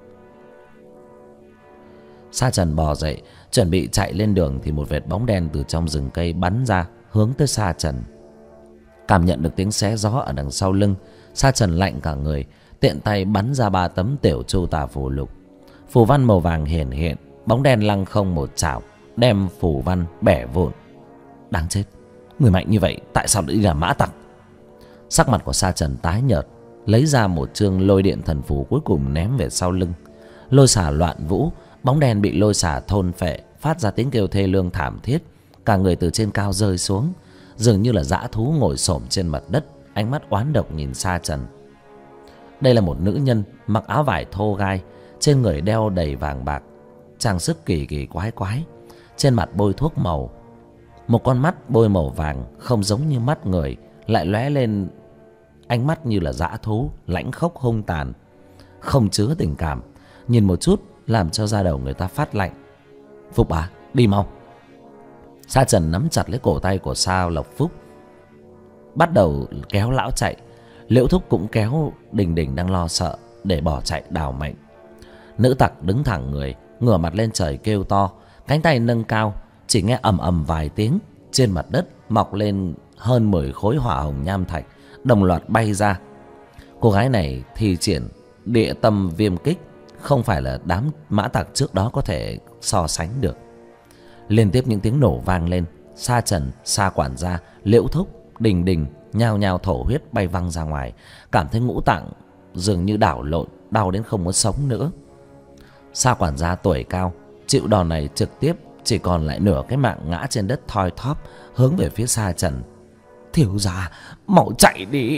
Sa Trần bò dậy, chuẩn bị chạy lên đường thì một vệt bóng đen từ trong rừng cây bắn ra, hướng tới Sa Trần. Cảm nhận được tiếng xé gió ở đằng sau lưng, Sa Trần lạnh cả người, tiện tay bắn ra 3 tấm Tiểu Chu Tà phù lục. Phù văn màu vàng hiển hiện, bóng đen lăng không một chảo, đem phù văn bẻ vụn. Đáng chết, người mạnh như vậy tại sao lại đi làm mã tặc? Sắc mặt của Sa Trần tái nhợt, lấy ra một chương lôi điện thần phù cuối cùng ném về sau lưng. Lôi xả loạn vũ, bóng đen bị lôi xả thôn phệ, phát ra tiếng kêu thê lương thảm thiết. Cả người từ trên cao rơi xuống, dường như là dã thú ngồi xổm trên mặt đất, ánh mắt oán độc nhìn Sa Trần. Đây là một nữ nhân mặc áo vải thô gai, trên người đeo đầy vàng bạc, trang sức kỳ kỳ quái quái, trên mặt bôi thuốc màu. Một con mắt bôi màu vàng không giống như mắt người, lại lóe lên ánh mắt như là dã thú, lãnh khốc hung tàn, không chứa tình cảm, nhìn một chút làm cho da đầu người ta phát lạnh. Phúc à, đi mau. Sa Trần nắm chặt lấy cổ tay của Sa Lộc Phúc, bắt đầu kéo lão chạy. Liễu Thúc cũng kéo Đình Đình đang lo sợ để bỏ chạy đào mệnh. Nữ tặc đứng thẳng người, ngửa mặt lên trời kêu to, cánh tay nâng cao, chỉ nghe ầm ầm vài tiếng, trên mặt đất mọc lên hơn 10 khối hỏa hồng nham thạch, đồng loạt bay ra. Cô gái này thi triển địa tâm viêm kích, không phải là đám mã tặc trước đó có thể so sánh được. Liên tiếp những tiếng nổ vang lên, Sa Trần, Sa quản gia, Liễu Thúc, Đình Đình nhao nhao thổ huyết bay văng ra ngoài, cảm thấy ngũ tạng dường như đảo lộn, đau đến không muốn sống nữa. Sa quản gia tuổi cao, chịu đòn này trực tiếp chỉ còn lại nửa cái mạng, ngã trên đất thoi thóp, hướng về phía Sa Trần. Thiếu gia, mau chạy đi.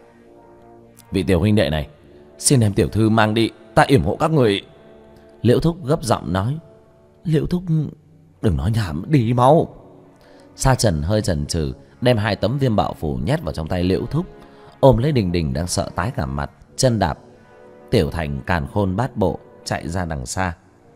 Vị tiểu huynh đệ này, xin đem tiểu thư mang đi, ta yểm hộ các người. Liễu Thúc gấp giọng nói. Liễu Thúc, đừng nói nhảm, đi mau. Sa Trần hơi chần chừ, đem 2 tấm viêm bạo phù nhét vào trong tay Liễu Thúc, ôm lấy Đình Đình đang sợ tái cả mặt, chân đạp tiểu thành càn khôn bát bộ chạy ra đằng xa.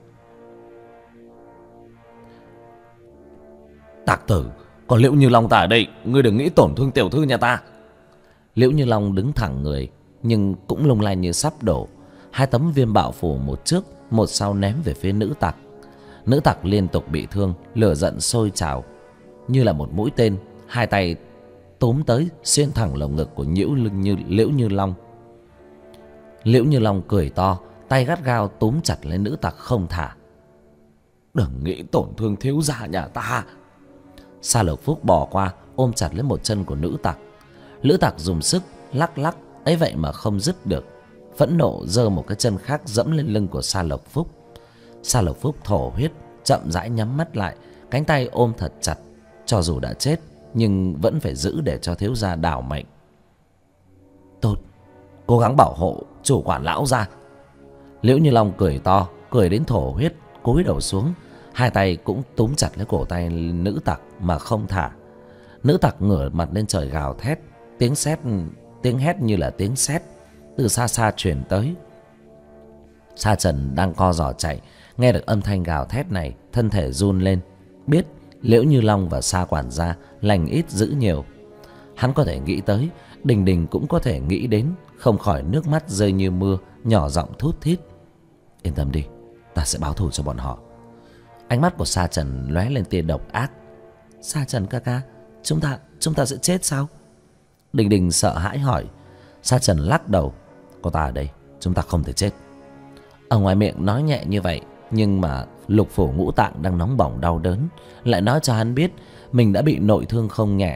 Tặc tử, còn Liễu Như Long ta ở đây, ngươi đừng nghĩ tổn thương tiểu thư nhà ta. Liễu Như Long đứng thẳng người, nhưng cũng lung lay như sắp đổ. 2 tấm viêm bạo phù một trước một sau ném về phía nữ tặc. Nữ tặc liên tục bị thương, lửa giận sôi trào, như là một mũi tên, 2 tay túm tới xuyên thẳng lồng ngực của Liễu Như Long. Liễu Như Long cười to, tay gắt gao túm chặt lấy nữ tặc không thả. Đừng nghĩ tổn thương thiếu gia nhà ta. Sa Lộc Phúc bỏ qua, ôm chặt lấy một chân của nữ tặc. Nữ tặc dùng sức lắc lắc, ấy vậy mà không dứt được, phẫn nộ giơ một cái chân khác dẫm lên lưng của Sa Lộc Phúc. Sa Lộc Phúc thổ huyết, chậm rãi nhắm mắt lại, cánh tay ôm thật chặt. Cho dù đã chết nhưng vẫn phải giữ để cho thiếu gia đảo mệnh. Tốt, cố gắng bảo hộ chủ quản lão gia. Liễu Như Long cười to, cười đến thổ huyết, cúi đầu xuống, 2 tay cũng túm chặt lấy cổ tay nữ tặc mà không thả. Nữ tặc ngửa mặt lên trời gào thét, tiếng hét như là tiếng sét từ xa xa truyền tới. Sa Trần đang co giò chạy, nghe được âm thanh gào thét này, thân thể run lên, biết Liễu Như Long và Sa quản gia lành ít dữ nhiều. Hắn có thể nghĩ tới, Đình Đình cũng có thể nghĩ đến, không khỏi nước mắt rơi như mưa, nhỏ giọng thút thít. Yên tâm đi, ta sẽ báo thù cho bọn họ. Ánh mắt của Sa Trần lóe lên tia độc ác. Sa Trần ca ca, chúng ta sẽ chết sao? Đình Đình sợ hãi hỏi. Sa Trần lắc đầu. Có ta ở đây, chúng ta không thể chết. Ở ngoài miệng nói nhẹ như vậy, nhưng mà lục phủ ngũ tạng đang nóng bỏng đau đớn lại nói cho hắn biết mình đã bị nội thương không nhẹ.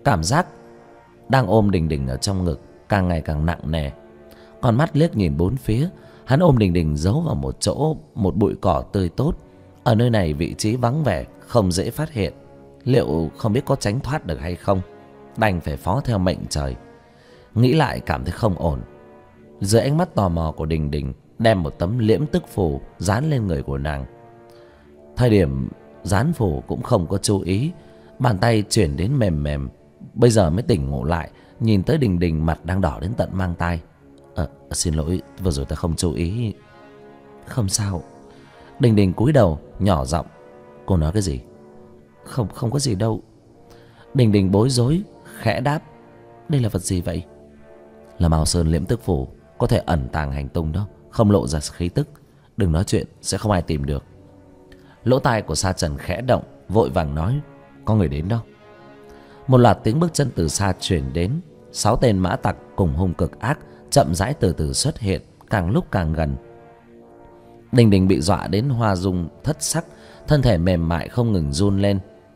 Cảm giác đang ôm Đình Đình ở trong ngực càng ngày càng nặng nề. Con mắt liếc nhìn bốn phía, hắn ôm Đình Đình giấu vào một chỗ, một bụi cỏ tươi tốt. Ở nơi này vị trí vắng vẻ, không dễ phát hiện. Liệu không biết có tránh thoát được hay không? Đành phải phó theo mệnh trời. Nghĩ lại cảm thấy không ổn. Dưới ánh mắt tò mò của Đình Đình, đem một tấm liễm tức phù dán lên người của nàng. Thời điểm dán phù cũng không có chú ý, bàn tay chuyển đến mềm mềm. Bây giờ mới tỉnh ngộ lại, nhìn tới Đình Đình mặt đang đỏ đến tận mang tai. Xin lỗi, vừa rồi ta không chú ý. Không sao. Đình Đình cúi đầu nhỏ giọng. Cô nói cái gì? Không có gì đâu. Đình Đình bối rối khẽ đáp. Đây là vật gì vậy? Là Mao Sơn liễm tức phù, có thể ẩn tàng hành tung đó, không lộ ra khí tức. Đừng nói chuyện, sẽ không ai tìm được. Lỗ tai của Sa Trần khẽ động, vội vàng nói. Có người đến đâu? Một loạt tiếng bước chân từ xa truyền đến. 6 tên mã tặc cùng hung cực ác chậm rãi từ từ xuất hiện, càng lúc càng gần. Đình Đình bị dọa đến hoa dung thất sắc, thân thể mềm mại không ngừng run lên.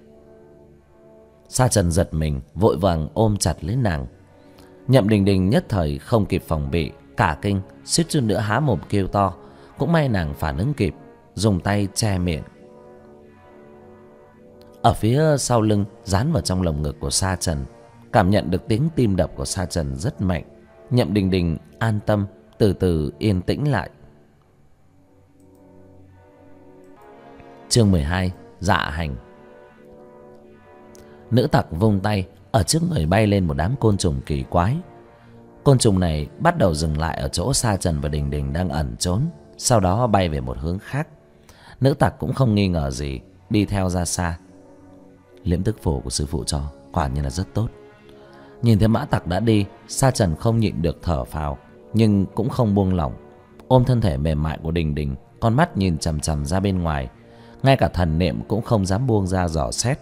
Sa Trần giật mình, vội vàng ôm chặt lấy nàng. Nhậm Đình Đình nhất thời không kịp phòng bị, cả kinh, suýt chút nữa há mồm kêu to. Cũng may nàng phản ứng kịp, dùng tay che miệng. Ở phía sau lưng, dán vào trong lồng ngực của Sa Trần, cảm nhận được tiếng tim đập của Sa Trần rất mạnh. Nhậm Đình Đình an tâm, từ từ yên tĩnh lại. Chương 12: Dạ hành. Nữ tặc vung tay, ở trước người bay lên một đám côn trùng kỳ quái. Côn trùng này bắt đầu dừng lại ở chỗ Sa Trần và Đình Đình đang ẩn trốn, sau đó bay về một hướng khác. Nữ tặc cũng không nghi ngờ gì, đi theo ra xa. Liễm tức phù của sư phụ cho quả nhiên là rất tốt. Nhìn thấy mã tặc đã đi, Sa Trần không nhịn được thở phào, nhưng cũng không buông lỏng. Ôm thân thể mềm mại của Đình Đình, con mắt nhìn chằm chằm ra bên ngoài, ngay cả thần niệm cũng không dám buông ra dò xét.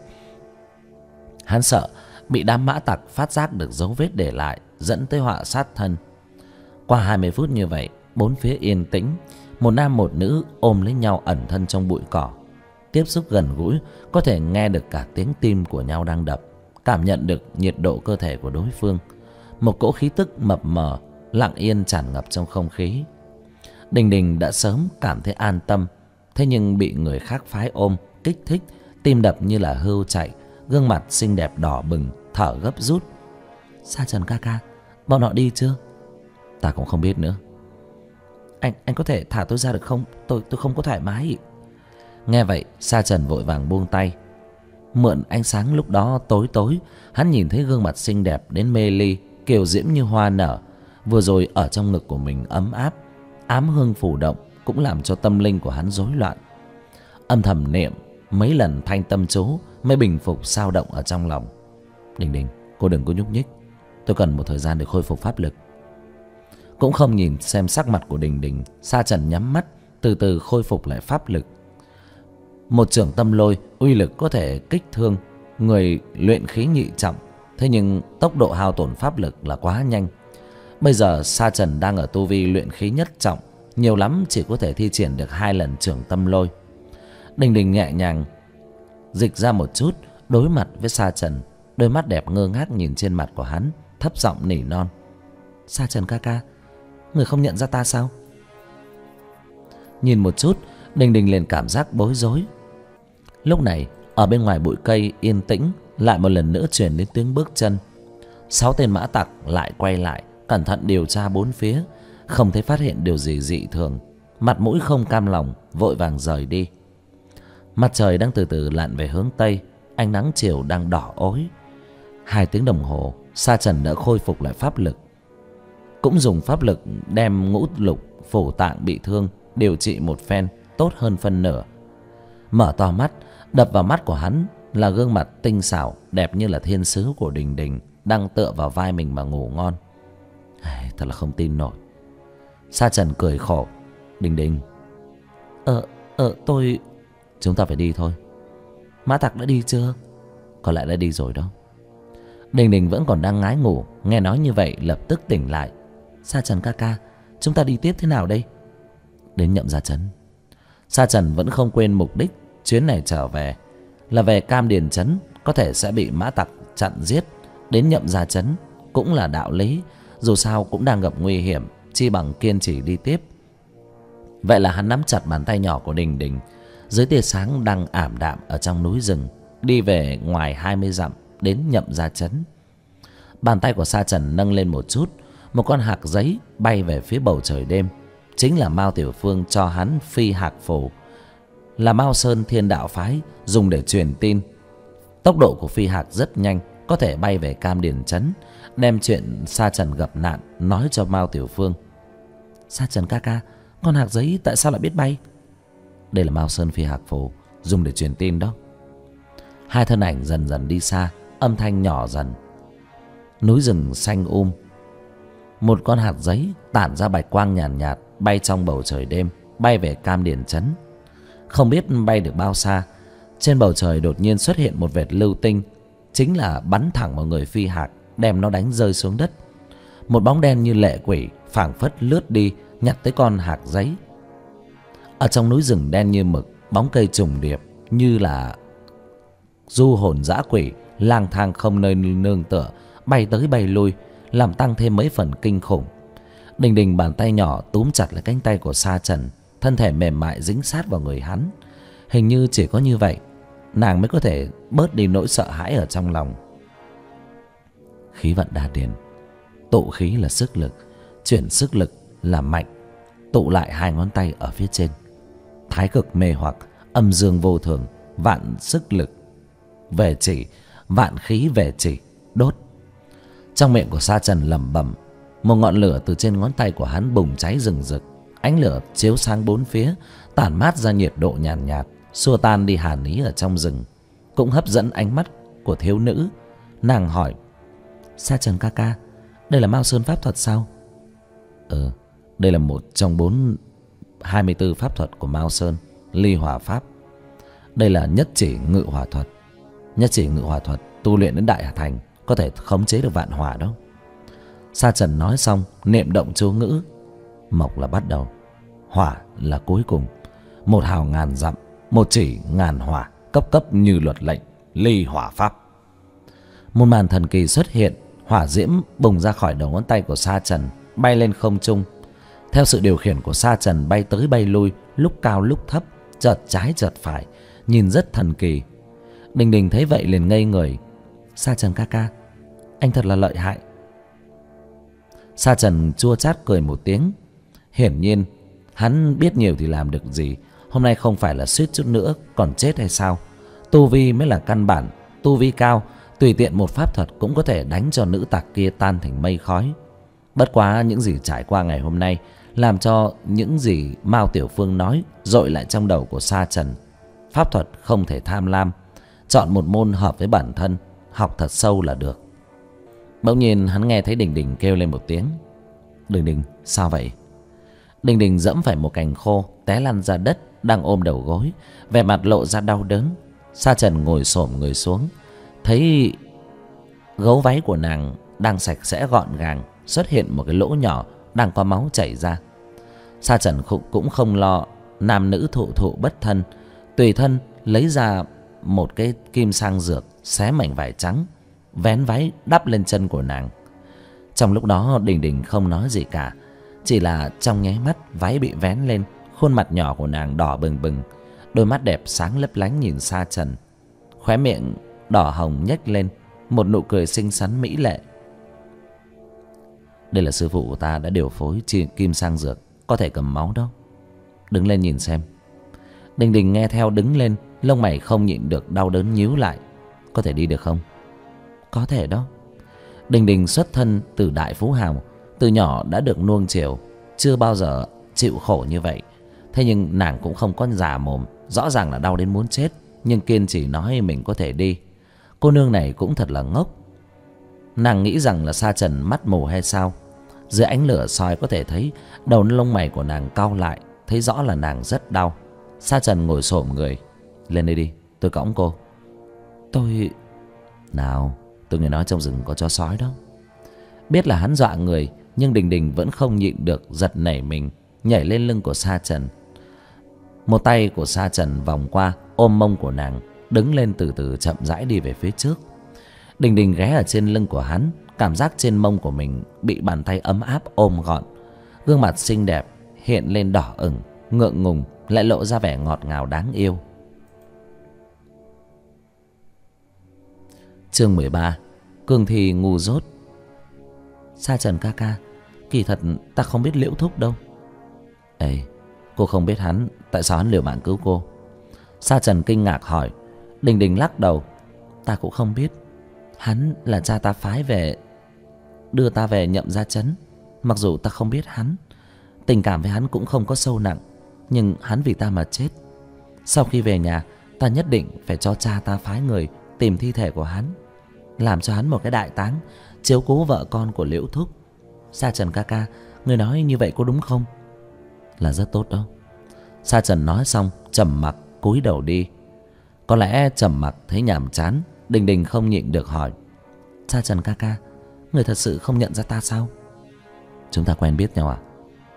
Hắn sợ bị đám mã tặc phát giác được dấu vết để lại, dẫn tới họa sát thân. Qua 20 phút như vậy, bốn phía yên tĩnh. Một nam một nữ ôm lấy nhau ẩn thân trong bụi cỏ. Tiếp xúc gần gũi, có thể nghe được cả tiếng tim của nhau đang đập, cảm nhận được nhiệt độ cơ thể của đối phương. Một cỗ khí tức mập mờ lặng yên tràn ngập trong không khí. Đình Đình đã sớm cảm thấy an tâm, thế nhưng bị người khác phái ôm kích thích, tim đập như là hươu chạy, gương mặt xinh đẹp đỏ bừng, thở gấp rút. Sa Trần ca ca, bọn họ đi chưa? Ta cũng không biết nữa. Anh có thể thả tôi ra được không? Tôi không có thoải mái. Nghe vậy, Sa Trần vội vàng buông tay. Mượn ánh sáng lúc đó tối tối, hắn nhìn thấy gương mặt xinh đẹp đến mê ly, kiều diễm như hoa nở, vừa rồi ở trong ngực của mình ấm áp, ám hương phủ động, cũng làm cho tâm linh của hắn rối loạn. Âm thầm niệm mấy lần thanh tâm chú mới bình phục dao động ở trong lòng. Đình Đình, cô đừng có nhúc nhích, tôi cần một thời gian để khôi phục pháp lực. Cũng không nhìn xem sắc mặt của Đình Đình, Sa Trần nhắm mắt, từ từ khôi phục lại pháp lực. Một chưởng tâm lôi uy lực có thể kích thương người luyện khí nhị trọng, thế nhưng tốc độ hao tổn pháp lực là quá nhanh. Bây giờ Sa Trần đang ở tu vi luyện khí nhất trọng, nhiều lắm chỉ có thể thi triển được 2 lần chưởng tâm lôi. Đình Đình nhẹ nhàng dịch ra một chút, đối mặt với Sa Trần, đôi mắt đẹp ngơ ngác nhìn trên mặt của hắn, thấp giọng nỉ non. Sa Trần ca ca, người không nhận ra ta sao? Nhìn một chút, Đình Đình liền cảm giác bối rối. Lúc này, ở bên ngoài bụi cây yên tĩnh, lại một lần nữa truyền đến tiếng bước chân. 6 tên mã tặc lại quay lại, cẩn thận điều tra bốn phía, không thấy phát hiện điều gì dị thường, mặt mũi không cam lòng, vội vàng rời đi. Mặt trời đang từ từ lặn về hướng tây, ánh nắng chiều đang đỏ ối. 2 tiếng đồng hồ, Sa Trần đã khôi phục lại pháp lực, cũng dùng pháp lực đem ngũ lục phủ tạng bị thương điều trị một phen, tốt hơn phân nửa. Mở to mắt, đập vào mắt của hắn là gương mặt tinh xảo đẹp như là thiên sứ của Đình Đình đang tựa vào vai mình mà ngủ ngon. Thật là không tin nổi. Sa Trần cười khổ. Đình Đình, tôi... Chúng ta phải đi thôi. Mã tặc đã đi chưa? Có lẽ đã đi rồi đó. Đình Đình vẫn còn đang ngái ngủ, nghe nói như vậy lập tức tỉnh lại. Sa Trần ca ca, chúng ta đi tiếp thế nào đây? Đến Nhậm Gia Trấn. Sa Trần vẫn không quên mục đích chuyến này trở về là về Cam Điền Trấn, có thể sẽ bị mã tặc chặn giết, đến Nhậm Gia Trấn cũng là đạo lý. Dù sao cũng đang gặp nguy hiểm, chi bằng kiên trì đi tiếp. Vậy là hắn nắm chặt bàn tay nhỏ của Đình Đình dưới tia sáng đang ảm đạm ở trong núi rừng, đi về ngoài 20 dặm đến Nhậm Gia Trấn. Bàn tay của Sa Trần nâng lên một chút, một con hạc giấy bay về phía bầu trời đêm. Chính là Mao Tiểu Phương cho hắn phi hạc phù, là Mao Sơn Thiên Đạo phái dùng để truyền tin. Tốc độ của phi hạc rất nhanh, có thể bay về Cam Điền Trấn, đem chuyện Sa Trần gặp nạn nói cho Mao Tiểu Phương. Sa Trần ca ca, con hạc giấy tại sao lại biết bay? Đây là Mao Sơn phi hạc phù dùng để truyền tin đó. Hai thân ảnh dần dần đi xa, âm thanh nhỏ dần. Núi rừng xanh một con hạc giấy tản ra bạch quang nhàn nhạt, bay trong bầu trời đêm, bay về Cam Điền Trấn. Không biết bay được bao xa, trên bầu trời đột nhiên xuất hiện một vệt lưu tinh, chính là bắn thẳng vào người phi hạc, đem nó đánh rơi xuống đất. Một bóng đen như lệ quỷ phảng phất lướt đi, nhặt tới con hạc giấy. Ở trong núi rừng đen như mực, bóng cây trùng điệp như là du hồn dã quỷ, lang thang không nơi nương tựa, bay tới bay lui, làm tăng thêm mấy phần kinh khủng. Đình Đình bàn tay nhỏ túm chặt lấy cánh tay của Sa Trần, thân thể mềm mại dính sát vào người hắn. Hình như chỉ có như vậy nàng mới có thể bớt đi nỗi sợ hãi ở trong lòng. Khí vận đan điền, tụ khí là sức lực, chuyển sức lực là mạnh. Tụ lại hai ngón tay ở phía trên, thái cực mê hoặc, âm dương vô thường, vạn sức lực về chỉ, vạn khí về chỉ, đốt. Trong miệng của Sa Trần lẩm bẩm, một ngọn lửa từ trên ngón tay của hắn bùng cháy rừng rực. Ánh lửa chiếu sang bốn phía, tản mát ra nhiệt độ nhàn nhạt, xua tan đi hàn ý ở trong rừng, cũng hấp dẫn ánh mắt của thiếu nữ. Nàng hỏi, Sa Trần ca ca, đây là Mao Sơn pháp thuật sao? Đây là một trong 24 pháp thuật của Mao Sơn, ly hỏa pháp. Đây là nhất chỉ ngự hỏa thuật. Nhất chỉ ngự hỏa thuật tu luyện đến đại thành có thể khống chế được vạn hỏa đó. Sa Trần nói xong niệm động chú ngữ. Mộc là bắt đầu, hỏa là cuối cùng. Một hào ngàn dặm, một chỉ ngàn hỏa, cấp cấp như luật lệnh, ly hỏa pháp. Một màn thần kỳ xuất hiện, hỏa diễm bùng ra khỏi đầu ngón tay của Sa Trần, bay lên không trung. Theo sự điều khiển của Sa Trần bay tới bay lui, lúc cao lúc thấp, chợt trái chợt phải, nhìn rất thần kỳ. Đình Đình thấy vậy liền ngây người. Sa Trần ca ca, anh thật là lợi hại. Sa Trần chua chát cười một tiếng. Hiển nhiên hắn biết nhiều thì làm được gì. Hôm nay không phải là suýt chút nữa còn chết hay sao? Tu vi mới là căn bản. Tu vi cao, tùy tiện một pháp thuật cũng có thể đánh cho nữ tặc kia tan thành mây khói. Bất quá những gì trải qua ngày hôm nay làm cho những gì Mao Tiểu Phương nói dội lại trong đầu của Sa Trần. Pháp thuật không thể tham lam, chọn một môn hợp với bản thân, học thật sâu là được. Bỗng nhiên hắn nghe thấy Đình Đình kêu lên một tiếng. Đình Đình, sao vậy? Đình Đình dẫm phải một cành khô, té lăn ra đất, đang ôm đầu gối, vẻ mặt lộ ra đau đớn. Sa Trần ngồi xổm người xuống, thấy gấu váy của nàng đang sạch sẽ gọn gàng, xuất hiện một cái lỗ nhỏ đang có máu chảy ra. Sa Trần cũng không lo nam nữ thụ thụ bất thân, tùy thân lấy ra một cái kim sang dược, xé mảnh vải trắng, vén váy đắp lên chân của nàng. Trong lúc đó Đình Đình không nói gì cả, chỉ là trong nháy mắt váy bị vén lên, khuôn mặt nhỏ của nàng đỏ bừng bừng, đôi mắt đẹp sáng lấp lánh nhìn Sa Trần, khóe miệng đỏ hồng nhếch lên một nụ cười xinh xắn mỹ lệ. Đây là sư phụ của ta đã điều phối kim sang dược, có thể cầm máu đó. Đứng lên nhìn xem. Đình Đình nghe theo đứng lên, lông mày không nhịn được đau đớn nhíu lại. Có thể đi được không? Có thể đó. Đình Đình xuất thân từ đại phú hào, từ nhỏ đã được nuông chiều, chưa bao giờ chịu khổ như vậy. Thế nhưng nàng cũng không có già mồm, rõ ràng là đau đến muốn chết, nhưng kiên trì nói mình có thể đi. Cô nương này cũng thật là ngốc. Nàng nghĩ rằng là Sa Trần mắt mù hay sao? Dưới ánh lửa soi có thể thấy đầu lông mày của nàng cau lại, thấy rõ là nàng rất đau. Sa Trần ngồi xổm người. Lên đây đi, tôi cõng cô. Tôi... Nào, tôi nghe nói trong rừng có chó sói đó. Biết là hắn dọa người, nhưng Đình Đình vẫn không nhịn được giật nảy mình, nhảy lên lưng của Sa Trần. Một tay của Sa Trần vòng qua ôm mông của nàng, đứng lên từ từ chậm rãi đi về phía trước. Đình Đình ghé ở trên lưng của hắn, cảm giác trên mông của mình bị bàn tay ấm áp ôm gọn. Gương mặt xinh đẹp hiện lên đỏ ửng, ngượng ngùng, lại lộ ra vẻ ngọt ngào đáng yêu. Chương 13. Cương thi ngu dốt. Sa Trần ca ca, kỳ thật ta không biết Liễu Thúc đâu. Ê, cô không biết hắn, tại sao hắn liều mạng cứu cô? Sa Trần kinh ngạc hỏi. Đình Đình lắc đầu. Ta cũng không biết. Hắn là cha ta phái về, đưa ta về Nhậm Gia Trấn. Mặc dù ta không biết hắn, tình cảm với hắn cũng không có sâu nặng, nhưng hắn vì ta mà chết. Sau khi về nhà, ta nhất định phải cho cha ta phái người tìm thi thể của hắn, làm cho hắn một cái đại táng, chiếu cố vợ con của Liễu Thúc. Sa Trần ca ca, người nói như vậy có đúng không? Là rất tốt đó. Sa Trần nói xong trầm mặc cúi đầu đi. Có lẽ trầm mặc thấy nhàm chán, Đình Đình không nhịn được hỏi. Sa Trần ca ca, người thật sự không nhận ra ta sao? Chúng ta quen biết nhau à?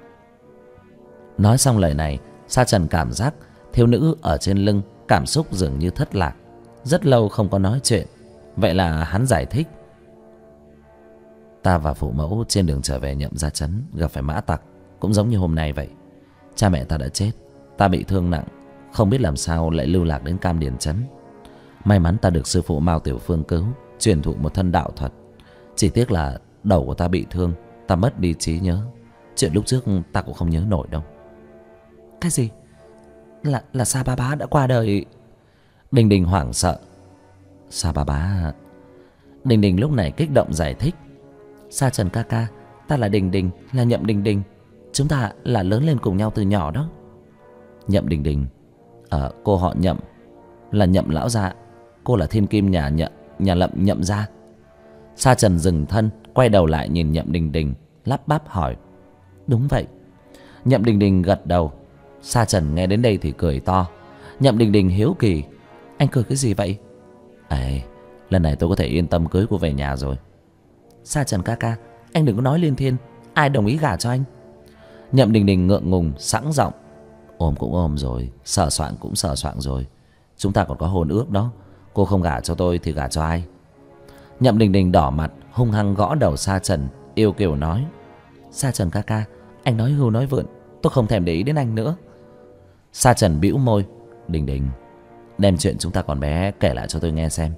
Nói xong lời này, Sa Trần cảm giác thiếu nữ ở trên lưng cảm xúc dường như thất lạc. Rất lâu không có nói chuyện. Vậy là hắn giải thích. Ta và phụ mẫu trên đường trở về Nhậm Gia Trấn gặp phải mã tặc, cũng giống như hôm nay vậy. Cha mẹ ta đã chết, ta bị thương nặng, không biết làm sao lại lưu lạc đến Cam Điền Trấn. May mắn ta được sư phụ Mao Tiểu Phương cứu, truyền thụ một thân đạo thuật. Chỉ tiếc là đầu của ta bị thương, ta mất đi trí nhớ. Chuyện lúc trước ta cũng không nhớ nổi đâu. Cái gì? Là Sa Bá Bá đã qua đời? Đình Đình hoảng sợ. Sa Bá Bá... Đình Đình lúc này kích động giải thích. Sa Trần ca ca, ta là Đình Đình, là Nhậm Đình Đình. Chúng ta là lớn lên cùng nhau từ nhỏ đó. Nhậm Đình Đình? Cô họ Nhậm, là Nhậm lão gia. Cô là thiên kim nhà Lậm Nhậm gia. Sa Trần dừng thân, quay đầu lại nhìn Nhậm Đình Đình, lắp bắp hỏi. Đúng vậy. Nhậm Đình Đình gật đầu. Sa Trần nghe đến đây thì cười to. Nhậm Đình Đình hiếu kỳ. Anh cười cái gì vậy? Ê, lần này tôi có thể yên tâm cưới cô về nhà rồi. Sa Trần ca ca, anh đừng có nói liên thiên. Ai đồng ý gả cho anh? Nhậm Đình Đình ngượng ngùng sẵn giọng. Ôm cũng ôm rồi, sờ soạn cũng sờ soạn rồi. Chúng ta còn có hôn ước đó. Cô không gả cho tôi thì gả cho ai? Nhậm Đình Đình đỏ mặt hung hăng gõ đầu Sa Trần, yêu kiều nói. Sa Trần ca ca, anh nói hưu nói vượn, tôi không thèm để ý đến anh nữa. Sa Trần bĩu môi. Đình Đình, đem chuyện chúng ta còn bé kể lại cho tôi nghe xem.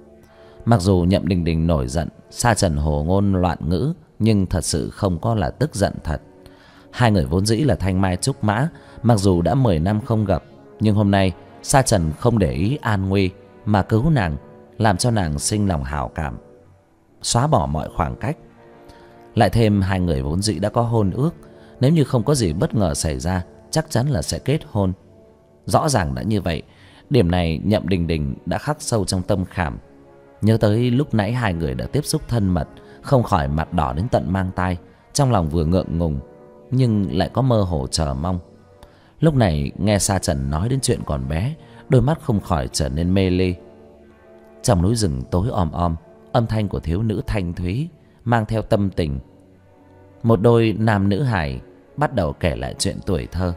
Mặc dù Nhậm Đình Đình nổi giận, Sa Trần hồ ngôn loạn ngữ, nhưng thật sự không có là tức giận thật. Hai người vốn dĩ là thanh mai trúc mã, mặc dù đã 10 năm không gặp, nhưng hôm nay Sa Trần không để ý an nguy mà cứu nàng, làm cho nàng sinh lòng hảo cảm, xóa bỏ mọi khoảng cách. Lại thêm hai người vốn dĩ đã có hôn ước, nếu như không có gì bất ngờ xảy ra, chắc chắn là sẽ kết hôn. Rõ ràng đã như vậy, điểm này Nhậm Đình Đình đã khắc sâu trong tâm khảm. Nhớ tới lúc nãy hai người đã tiếp xúc thân mật, không khỏi mặt đỏ đến tận mang tai, trong lòng vừa ngượng ngùng nhưng lại có mơ hồ chờ mong. Lúc này nghe Sa Trần nói đến chuyện còn bé, đôi mắt không khỏi trở nên mê ly. Trong núi rừng tối om om, âm thanh của thiếu nữ thanh thúy mang theo tâm tình. Một đôi nam nữ hài bắt đầu kể lại chuyện tuổi thơ.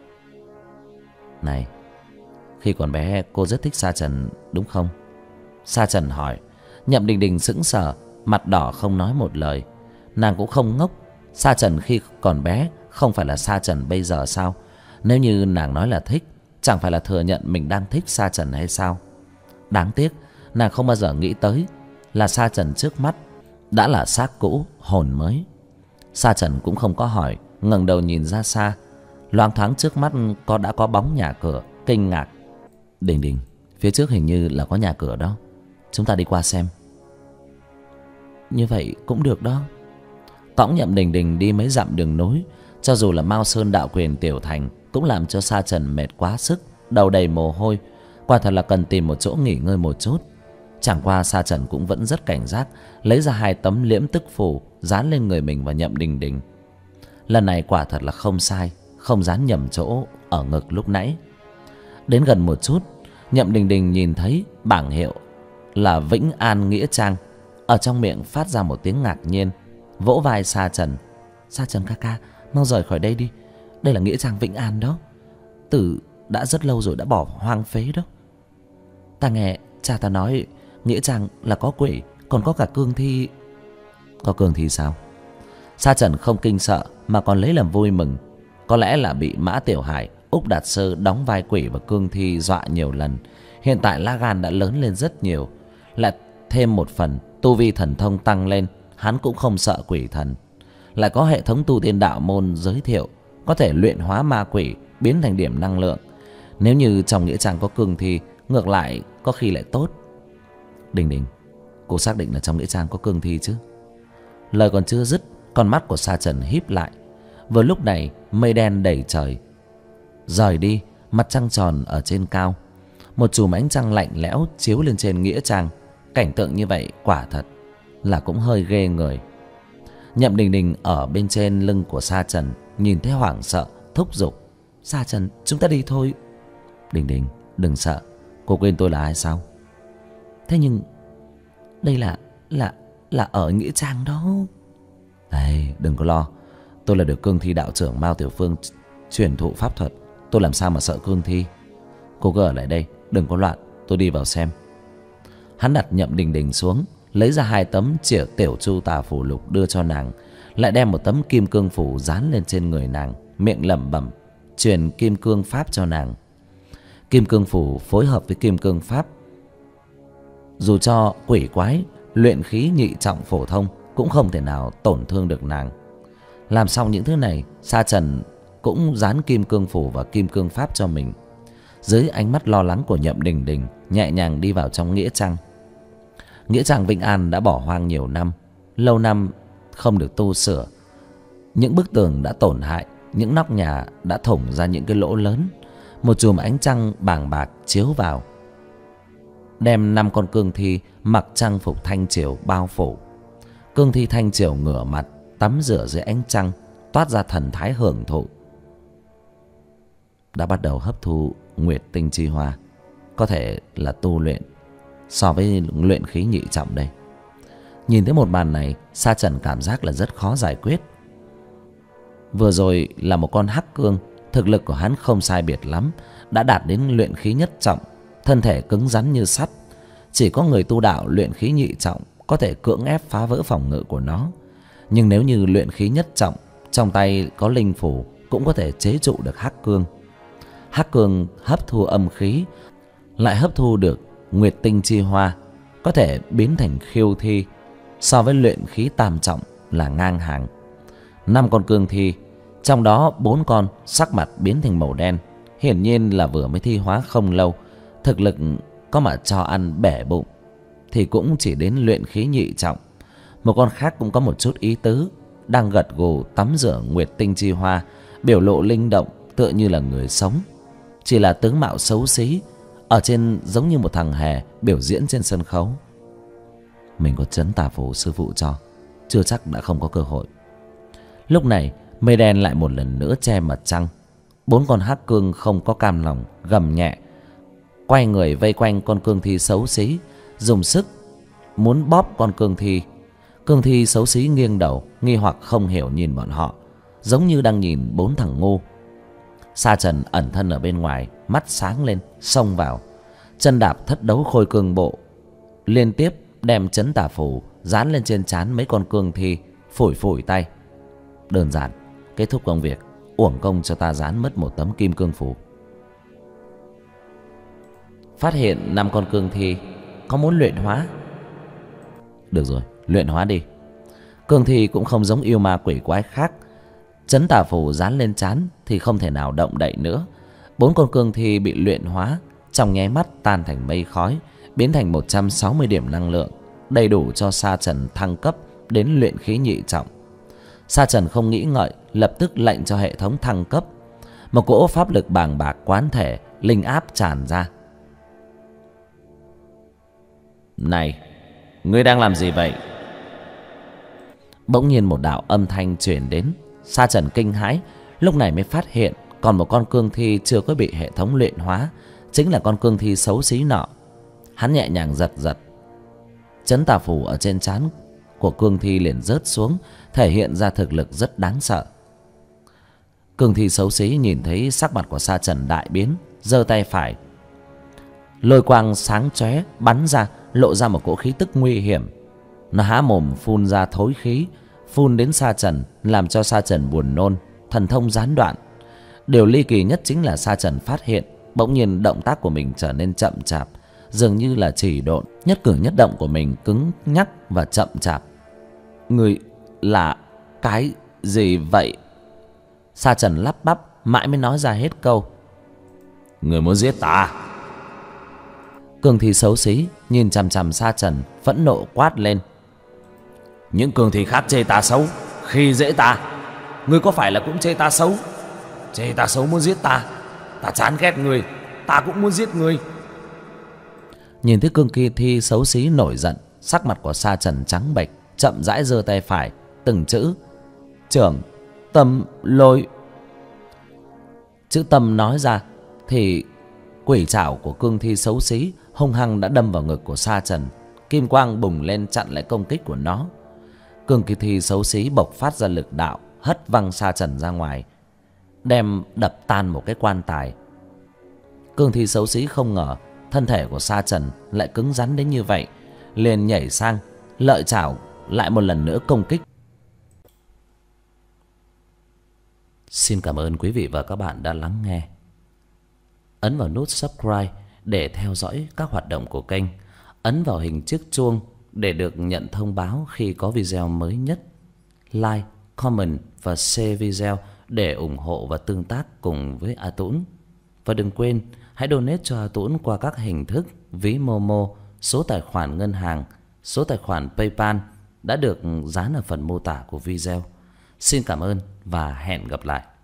Này, khi còn bé cô rất thích Sa Trần đúng không? Sa Trần hỏi. Nhậm Đình Đình sững sờ, mặt đỏ không nói một lời. Nàng cũng không ngốc. Sa Trần khi còn bé không phải là Sa Trần bây giờ sao? Nếu như nàng nói là thích, chẳng phải là thừa nhận mình đang thích Sa Trần hay sao? Đáng tiếc nàng không bao giờ nghĩ tới là Sa Trần trước mắt đã là xác cũ hồn mới. Sa Trần cũng không có hỏi, ngẩng đầu nhìn ra xa. Loáng thoáng trước mắt đã có bóng nhà cửa, kinh ngạc. Đình Đình, phía trước hình như là có nhà cửa đó, chúng ta đi qua xem. Như vậy cũng được đó. Cõng Nhậm Đình Đình đi mấy dặm đường núi, cho dù là Mao Sơn Đạo Quyền Tiểu Thành cũng làm cho Sa Trần mệt quá sức, đầu đầy mồ hôi. Quả thật là cần tìm một chỗ nghỉ ngơi một chút. Chẳng qua Sa Trần cũng vẫn rất cảnh giác, lấy ra 2 tấm liễm tức phù dán lên người mình và Nhậm Đình Đình. Lần này quả thật là không sai, không dán nhầm chỗ ở ngực lúc nãy. Đến gần một chút, Nhậm Đình Đình nhìn thấy bảng hiệu là Vĩnh An Nghĩa Trang, ở trong miệng phát ra một tiếng ngạc nhiên, vỗ vai Sa Trần. Sa Trần ca ca, mau rời khỏi đây đi. Đây là Nghĩa Trang Vĩnh An đó, đã rất lâu rồi đã bỏ hoang phế đó. Ta nghe cha ta nói nghĩa trang là có quỷ, còn có cả cương thi. Có cương thi sao? Sa Trần không kinh sợ mà còn lấy làm vui mừng. Có lẽ là bị Mã Tiểu Hải, Úc Đạt Sơ đóng vai quỷ và cương thi dọa nhiều lần, hiện tại lá gan đã lớn lên rất nhiều. Lại thêm một phần tu vi thần thông tăng lên, hắn cũng không sợ quỷ thần. Lại có hệ thống tu tiên đạo môn giới thiệu có thể luyện hóa ma quỷ biến thành điểm năng lượng. Nếu như trong nghĩa trang có cương thi, ngược lại có khi lại tốt. Đình Đình, cô xác định là trong nghĩa trang có cương thi chứ? Lời còn chưa dứt, con mắt của Sa Trần híp lại. Vừa lúc này mây đen đầy trời rời đi, mặt trăng tròn ở trên cao. Một chùm ánh trăng lạnh lẽo chiếu lên trên nghĩa trang. Cảnh tượng như vậy quả thật là cũng hơi ghê người. Nhậm Đình Đình ở bên trên lưng của Sa Trần nhìn thấy hoảng sợ, thúc giục: Sa Trần, chúng ta đi thôi. Đình Đình, đừng sợ, cô quên tôi là ai sao? Thế nhưng đây là ở nghĩa trang đó. Này, đừng có lo, tôi là được cương thi đạo trưởng Mao Tiểu Phương truyền thụ pháp thuật, tôi làm sao mà sợ cương thi. Cô cứ ở lại đây, đừng có loạn, tôi đi vào xem. Hắn đặt Nhậm Đình Đình xuống, lấy ra 2 tấm chìa tiểu chu tà phù lục đưa cho nàng, lại đem một tấm kim cương phù dán lên trên người nàng, miệng lẩm bẩm truyền kim cương pháp cho nàng. Kim cương phù phối hợp với kim cương pháp, dù cho quỷ quái luyện khí nhị trọng phổ thông cũng không thể nào tổn thương được nàng. Làm xong những thứ này, Sa Trần cũng dán kim cương phù và kim cương pháp cho mình. Dưới ánh mắt lo lắng của Nhậm Đình Đình, nhẹ nhàng đi vào trong nghĩa trang. Nghĩa trang Vĩnh An đã bỏ hoang nhiều năm, lâu năm không được tu sửa. Những bức tường đã tổn hại, những nóc nhà đã thủng ra những cái lỗ lớn. Một chùm ánh trăng bàng bạc chiếu vào, đem 5 con cương thi mặc trang phục thanh triều bao phủ. Cương thi thanh triều ngửa mặt tắm rửa dưới ánh trăng, toát ra thần thái hưởng thụ. Đã bắt đầu hấp thu nguyệt tinh chi hoa, có thể là tu luyện so với luyện khí nhị trọng đây. Nhìn thấy một màn này, Sa Trần cảm giác là rất khó giải quyết. Vừa rồi là một con hắc cương, thực lực của hắn không sai biệt lắm, đã đạt đến luyện khí nhất trọng, thân thể cứng rắn như sắt. Chỉ có người tu đạo luyện khí nhị trọng có thể cưỡng ép phá vỡ phòng ngự của nó. Nhưng nếu như luyện khí nhất trọng, trong tay có linh phủ cũng có thể chế trụ được hắc cương. Hắc cương hấp thu âm khí, lại hấp thu được nguyệt tinh chi hoa, có thể biến thành khiêu thi, so với luyện khí tam trọng là ngang hàng. 5 con cương thi, trong đó 4 con sắc mặt biến thành màu đen, hiển nhiên là vừa mới thi hóa không lâu. Thực lực có mà cho ăn bể bụng thì cũng chỉ đến luyện khí nhị trọng. Một con khác cũng có một chút ý tứ, đang gật gù tắm rửa nguyệt tinh chi hoa, biểu lộ linh động tựa như là người sống. Chỉ là tướng mạo xấu xí, ở trên giống như một thằng hề biểu diễn trên sân khấu. Mình có trấn tà phù sư phụ cho, chưa chắc đã không có cơ hội. Lúc này mây đen lại một lần nữa che mặt trăng. 4 con hắc cương không có cam lòng, gầm nhẹ, quay người vây quanh con cương thi xấu xí, dùng sức muốn bóp con cương thi. Cương thi xấu xí nghiêng đầu, nghi hoặc không hiểu nhìn bọn họ, giống như đang nhìn 4 thằng ngu. Sa Trần ẩn thân ở bên ngoài, mắt sáng lên, xông vào, chân đạp thất đấu khôi cương bộ, liên tiếp đem trấn tà phù dán lên trên trán mấy con cương thi, phủi phủi tay. Đơn giản, kết thúc công việc, uổng công cho ta dán mất một tấm kim cương phù. Phát hiện 5 con cương thi có muốn luyện hóa. Được rồi, luyện hóa đi. Cương thi cũng không giống yêu ma quỷ quái khác, trấn tà phù dán lên trán thì không thể nào động đậy nữa. 4 con cương thi bị luyện hóa, trong nháy mắt tan thành mây khói, biến thành 160 điểm năng lượng, đầy đủ cho Sa Trần thăng cấp đến luyện khí nhị trọng. Sa Trần không nghĩ ngợi, lập tức lệnh cho hệ thống thăng cấp. Một cỗ pháp lực bàng bạc quán thể, linh áp tràn ra. Này, ngươi đang làm gì vậy? Bỗng nhiên một đạo âm thanh truyền đến. Sa Trần kinh hãi, lúc này mới phát hiện còn một con cương thi chưa có bị hệ thống luyện hóa, chính là con cương thi xấu xí nọ. Hắn nhẹ nhàng giật giật, trấn tà phù ở trên trán của cương thi liền rớt xuống, thể hiện ra thực lực rất đáng sợ. Cương thi xấu xí nhìn thấy sắc mặt của Sa Trần đại biến, giơ tay phải, lôi quang sáng chóe bắn ra, lộ ra một cỗ khí tức nguy hiểm. Nó há mồm phun ra thối khí, phun đến Sa Trần, làm cho Sa Trần buồn nôn, thần thông gián đoạn. Điều ly kỳ nhất chính là Sa Trần phát hiện bỗng nhiên động tác của mình trở nên chậm chạp, dường như là chỉ độn, nhất cử nhất động của mình cứng nhắc và chậm chạp. Người là cái gì vậy? Sa Trần lắp bắp mãi mới nói ra hết câu. Người muốn giết ta? Cương thi xấu xí nhìn chằm chằm Sa Trần, phẫn nộ quát lên. Những cương thi khác chê ta xấu, khi dễ ta, ngươi có phải là cũng chê ta xấu? Chê ta xấu muốn giết ta, ta chán ghét người, ta cũng muốn giết người. Nhìn thấy cương thi xấu xí nổi giận, sắc mặt của Sa Trần trắng bệch, chậm rãi giơ tay phải, từng chữ trưởng tâm lôi. Chữ tâm nói ra thì quỷ trảo của cương thi xấu xí hung hăng đã đâm vào ngực của Sa Trần. Kim quang bùng lên chặn lại công kích của nó. Cương thi xấu xí bộc phát ra lực đạo, hất văng Sa Trần ra ngoài, đem đập tan một cái quan tài. Cương thi xấu xí không ngờ thân thể của Sa Trần lại cứng rắn đến như vậy, liền nhảy sang lợi chảo lại một lần nữa công kích. Xin cảm ơn quý vị và các bạn đã lắng nghe. Ấn vào nút subscribe để theo dõi các hoạt động của kênh. Ấn vào hình chiếc chuông để được nhận thông báo khi có video mới nhất. Like, comment và share video để ủng hộ và tương tác cùng với A Tũng. Và đừng quên hãy donate cho A Tũng qua các hình thức ví Momo, số tài khoản ngân hàng, số tài khoản PayPal đã được dán ở phần mô tả của video. Xin cảm ơn và hẹn gặp lại.